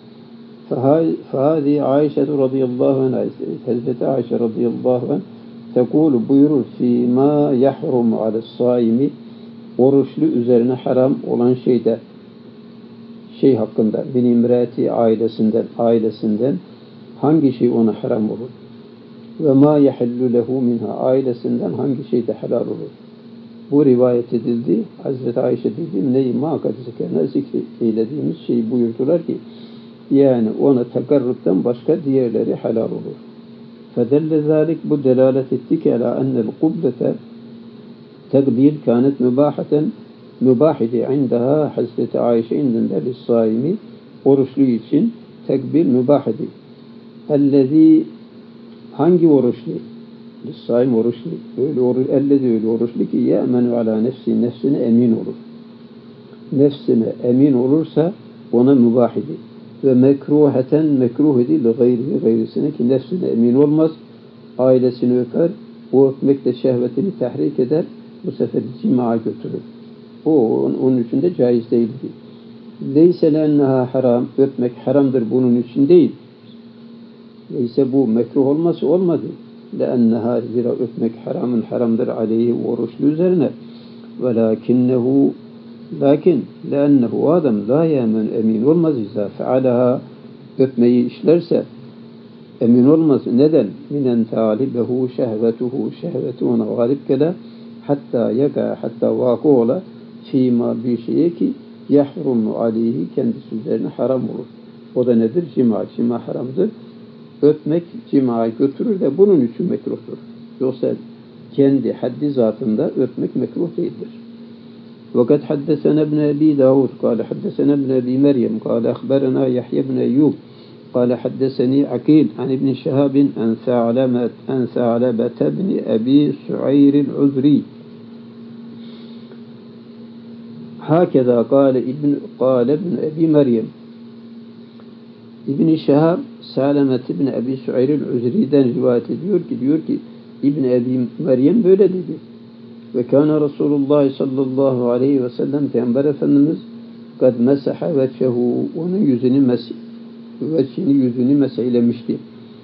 Fâzi Ayşe radıyallahu anh Hazreti Ayşe radıyallahu anh tekulu buyurur fîmâ yahrumu aleyh-sâimi oruçlu üzerine haram olan şey hakkında bin imrati ailesinden hangi şey ona haram olur? Ve ma yahillu lehu minha ailesinden hangi şey de helal olur? Bu rivayet edildi. Hazreti Ayşe dedi neyi muhakkak zikrediğimiz şeyi buyurdular ki yani ona takarruptan başka diğerleri helal olur. Fedelle zalik bu delalet etti ki ala ennel kublete tekbil kânet mübahidi indaha Hazreti Ayşe indinde lis-saimi oruçlu için tekbil mübahidi. Ellezî hangi oruçlu? Lis-saim oruçlu. Öyle oruçlu ki ye'menu ala nefsine emin olur. Nefsine emin olursa ona mübahidi. Ve mekruheten mekruh idi gayrisine ki nefsine emin olmaz. Ailesini öper. O öpmek de şehvetini tahrik eder. Bu sefer cima'a götürür. Onun için de caiz değildir. Leyse lenneha haram. Öpmek haramdır bunun için değil. Leyse bu mekruh olması olmadı. Lenneha zira öpmek haramdır aleyhi oruçlu üzerine. Lakin lennehu adam la yemen emin olmaz izâ fealaha öpmeyi işlerse emin olmaz. Neden? Minen talibehu şehvetuhu şehveti ona galip gele hatta vakı ola fîmâ bir şeye ki yahrumu aleyhi kendisi üzerine haram olur. O da nedir? Cima haramdır. Öpmek cima'a götürür de bunun için mekruhtur. Yoksa kendi haddi zatında öpmek mekruh değildir. وقد حدثنا ابن أبي داود قال حدثنا ابن أبي مريم قال أخبرنا يحيى بن أيوب قال حدثني عقيل عن ابن شهاب عن ثعلبة بن أبي سعير العذري هكذا قال ابن أبي مريم İbn-i Şehab Selamet İbn Ebi Su'ayr el-Üzri'den rivayet diyor ki İbn Ebi Meryem böyle dedi. Ve kana Resulullah sallallahu aleyhi ve sellem Peygamber Efendimiz kad mesaha vechehu onun yüzünü meseylemişti.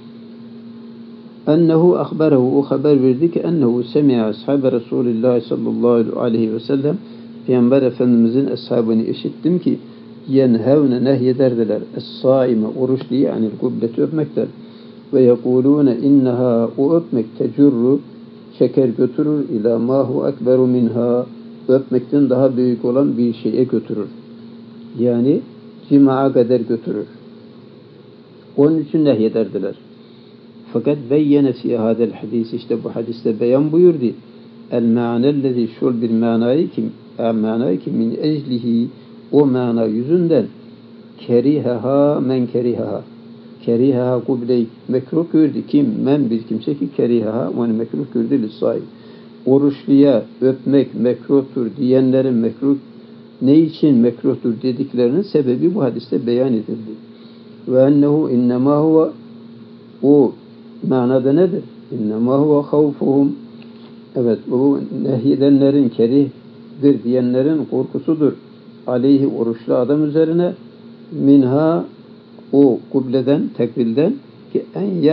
Ennehu ahberahu o haber verdi ki ennehu semi'a ashabe Resulullah sallallahu aleyhi ve sellem Peygamber Efendimizin ashabını işittim ki yenhevne nehyederdiler es-saime oruçlu yani kubbeti öpmekten ve yekulune inneha o öpmek tecurru şeker götürür ila mahu ekberu minha öpmekten daha büyük olan bir şeye götürür. Yani cima'a kadar götürür. Onun için nehyederdiler. Fakat beyyene fi hadel hadis işte bu hadiste beyan buyurdu. El ma'nellezi şul bir manayı ki min eclihi o mana yüzünden kerihaha men kerihaha kerihaha kubleyi mekruh gördü kim men bir kimse ki kerihaha onu mekruh gördü lissayim oruçluya öpmek mekruhtur diyenlerin mekruh ne için mekruhtur dediklerinin sebebi bu hadiste beyan edildi ve ennehu innema huve o manada nedir? İnnema huve havfuhum evet bu nehyedenlerin kerihdir diyenlerin korkusudur aleyhi oruçlu adam üzerine minha o kubleden tekbilden ki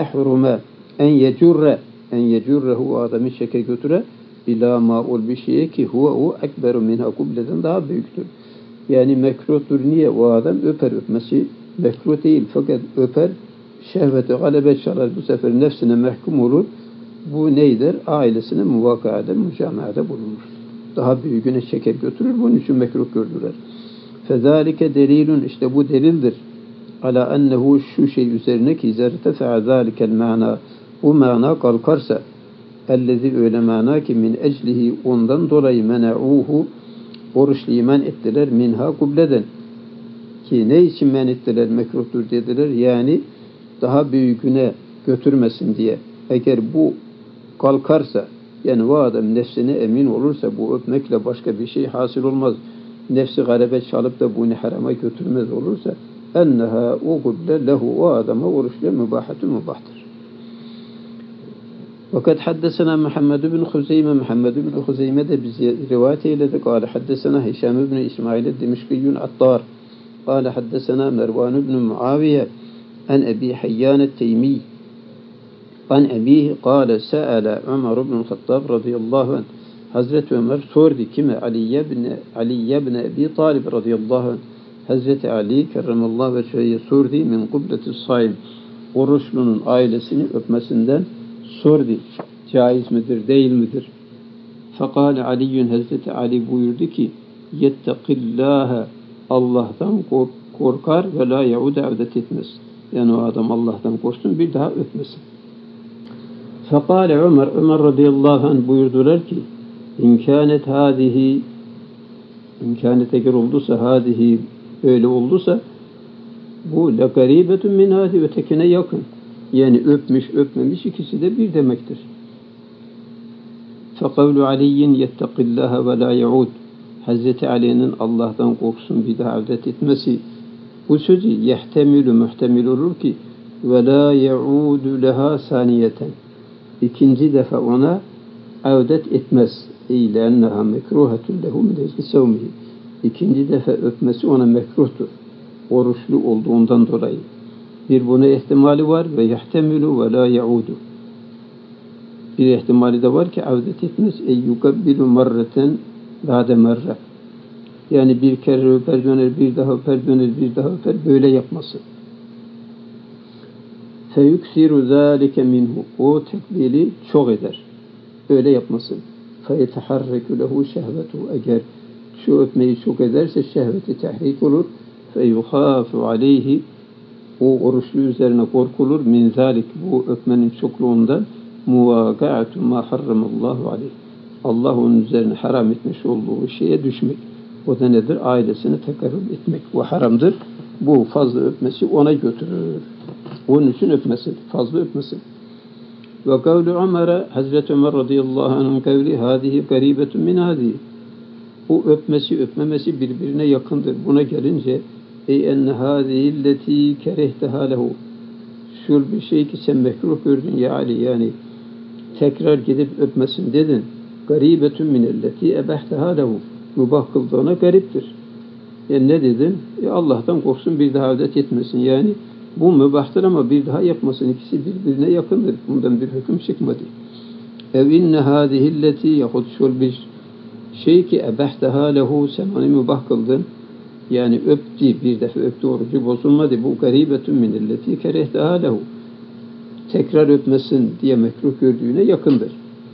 en yecurre o adamı şeke götüre ila ma'ul bir şeye ki huve o ekberu minha kubleden daha büyüktür. Yani mekruhtur. Niye? O adam öpmesi mekruh değil. Fakat öper, şehveti galebe çalar. Bu sefer nefsine mahkum olur. Bu neydir? Ailesine muvakaada, mücamaada bulunur. Daha büyüğüne çeker götürür. Bunun için mekruh gördüler. Fezalike delilun, işte bu delildir. Ala ennehu, şu şey üzerine ki zertefe zalikel mana, bu mana kalkarsa, ellezi, öyle mana ki min eclihi, ondan dolayı mena'uhu, oruçlu iman ettiler, minha kubleden, ki ne için men ettiler, mekruhtur dediler, yani daha büyüğüne götürmesin diye. Eğer bu kalkarsa, yani o adam nefsine emin olursa, bu öpmekle başka bir şey hasıl olmaz, nefsi galebe çalıp da bunu harama götürmez olursa, enneha o kuble lehu, o adama oruçlu mübahtır. Fakat haddesena Muhammed bin Huzeyme de bize rivayet eyledi. Kâle haddesena Hişam bin İsmail Dimişkiyyun Attar. Kâle haddesena Mervan bin Muaviye an Ebi Hayyan et-Teymi an ebihi kâle se'ele Ömer bin Hattab radıyallahu anh. Hazreti Ömer sordu kime? Ali ibn Ebi Talib radıyallahu anh. Hazreti Ali kerramallahu vecehi'ye sordu min kubleti saim, oruçlunun ailesini öpmesinden sordu. Caiz midir, değil midir? Fekâle Aliyyün, Hazreti Ali buyurdu ki yettekillâhe, Allah'tan korkar ve la yaude avdet etmez. Yani o adam Allah'tan korksun, bir daha öpmesin. Fekâle Ömer radıyallahu anh buyurdular ki İmkânet eğer olduysa hâzihi, öyle olduysa bu la garibetun min hâzi, ötekine yakın. Yani öpmüş öpmemiş ikisi de bir demektir. Fekavlu Aliyin yettekillâhe ve la yaud, Hazreti Ali'nin Allah'tan korksun, bir daha avdet etmesi, bu sözü muhtemil olur ki ve la yaudu leha saniyeten, ikinci defa ona avdet etmez. İle enneha mekruhatun lehu min ecli sevmihi, ikinci defa öpmesi ona mekruhtur, oruçlu olduğundan dolayı. Bir buna ihtimali var ve yahtemilu ve la yaudu. Bir ihtimali de var ki avdet etmez. Yukabbilu marreten ba'de marra. Yani bir kere öper döner, bir daha öper döner, bir daha öper, böyle yapması. Feyuksiru zâlike minhu, o tekbili çok eder. Öyle yapması. Feyeteharreku lehu şehvetu, eğer şu öpmeyi çok ederse şehveti tahrik olur. Feyuhafu aleyhi, o oruçlu üzerine korkulur. Min zalik, bu öpmenin çokluğundan muvâgâ'atu mâ harramallahu aleyh, Allah onun üzerine haram etmiş olduğu şeye düşmek. O da nedir? Ailesini tekarrub etmek. Bu haramdır. Bu fazla öpmesi ona götürür. Onun için öpmesin. Fazla öpmesin. Ve kavlu Ömer'e, Hazreti Ömer radıyallahu anh'ın kavli hâzihi garibetun min hâzihi. Bu öpmesi öpmemesi birbirine yakındır. Buna gelince enne hâzihi lletî kerehteha lehu, şu bir şey ki sen mekruh gördün ya Ali, yani tekrar gidip öpmesin dedin. Garibetun minelleti ebehtaha lehu, mübah kıldığına gariptir. Yani ne dedin? Allah'tan korksun, bir daha avdet etmesin. Yani bu mübahtır ama bir daha yapmasın. İkisi birbirine yakındır. Bundan bir hüküm çıkmadı. Ev inne hâzihilleti, yahut şöyle bir şey ki ebehtaha lehu, sen onu mübah kıldın. Yani öptü, bir defa öptü, orucu bozulmadı. Bu garibetun minelleti kerehtaha lehu, tekrar öpmesin diye mekruh gördüğüne yakındır.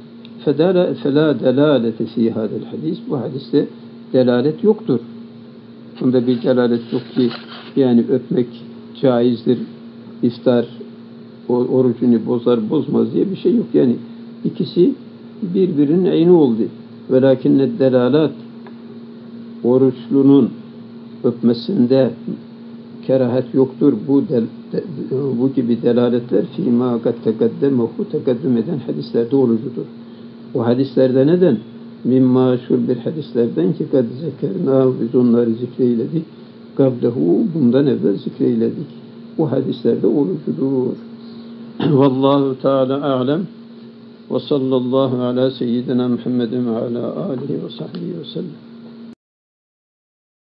فَلَا دَلَالَةَ فِي هَذَا الْحَدِيثِ, bu hadiste delalet yoktur. Bunda bir delalet yok ki yani öpmek caizdir, iftar orucunu bozar bozmaz diye bir şey yok. Yani ikisi birbirinin aynı oldu. وَلَاكِنَّ الدَّلَالَاتِ, oruçlunun öpmesinde kerahet yoktur. Bu gibi delaletler fîmâ kad tekaddemehu, tekaddüm eden hadislerde olucudur. O hadislerde neden? Mimma, şur bir hadislerden ki kad zekerna, biz onları zikreyledik. Gablehu, bundan evvel zikreyledik. Bu hadislerde olucudur. Vallahu Teala a'lem ve sallallahu ala seyyidina Muhammedin ve ala alihi ve sahbihi ve sellem.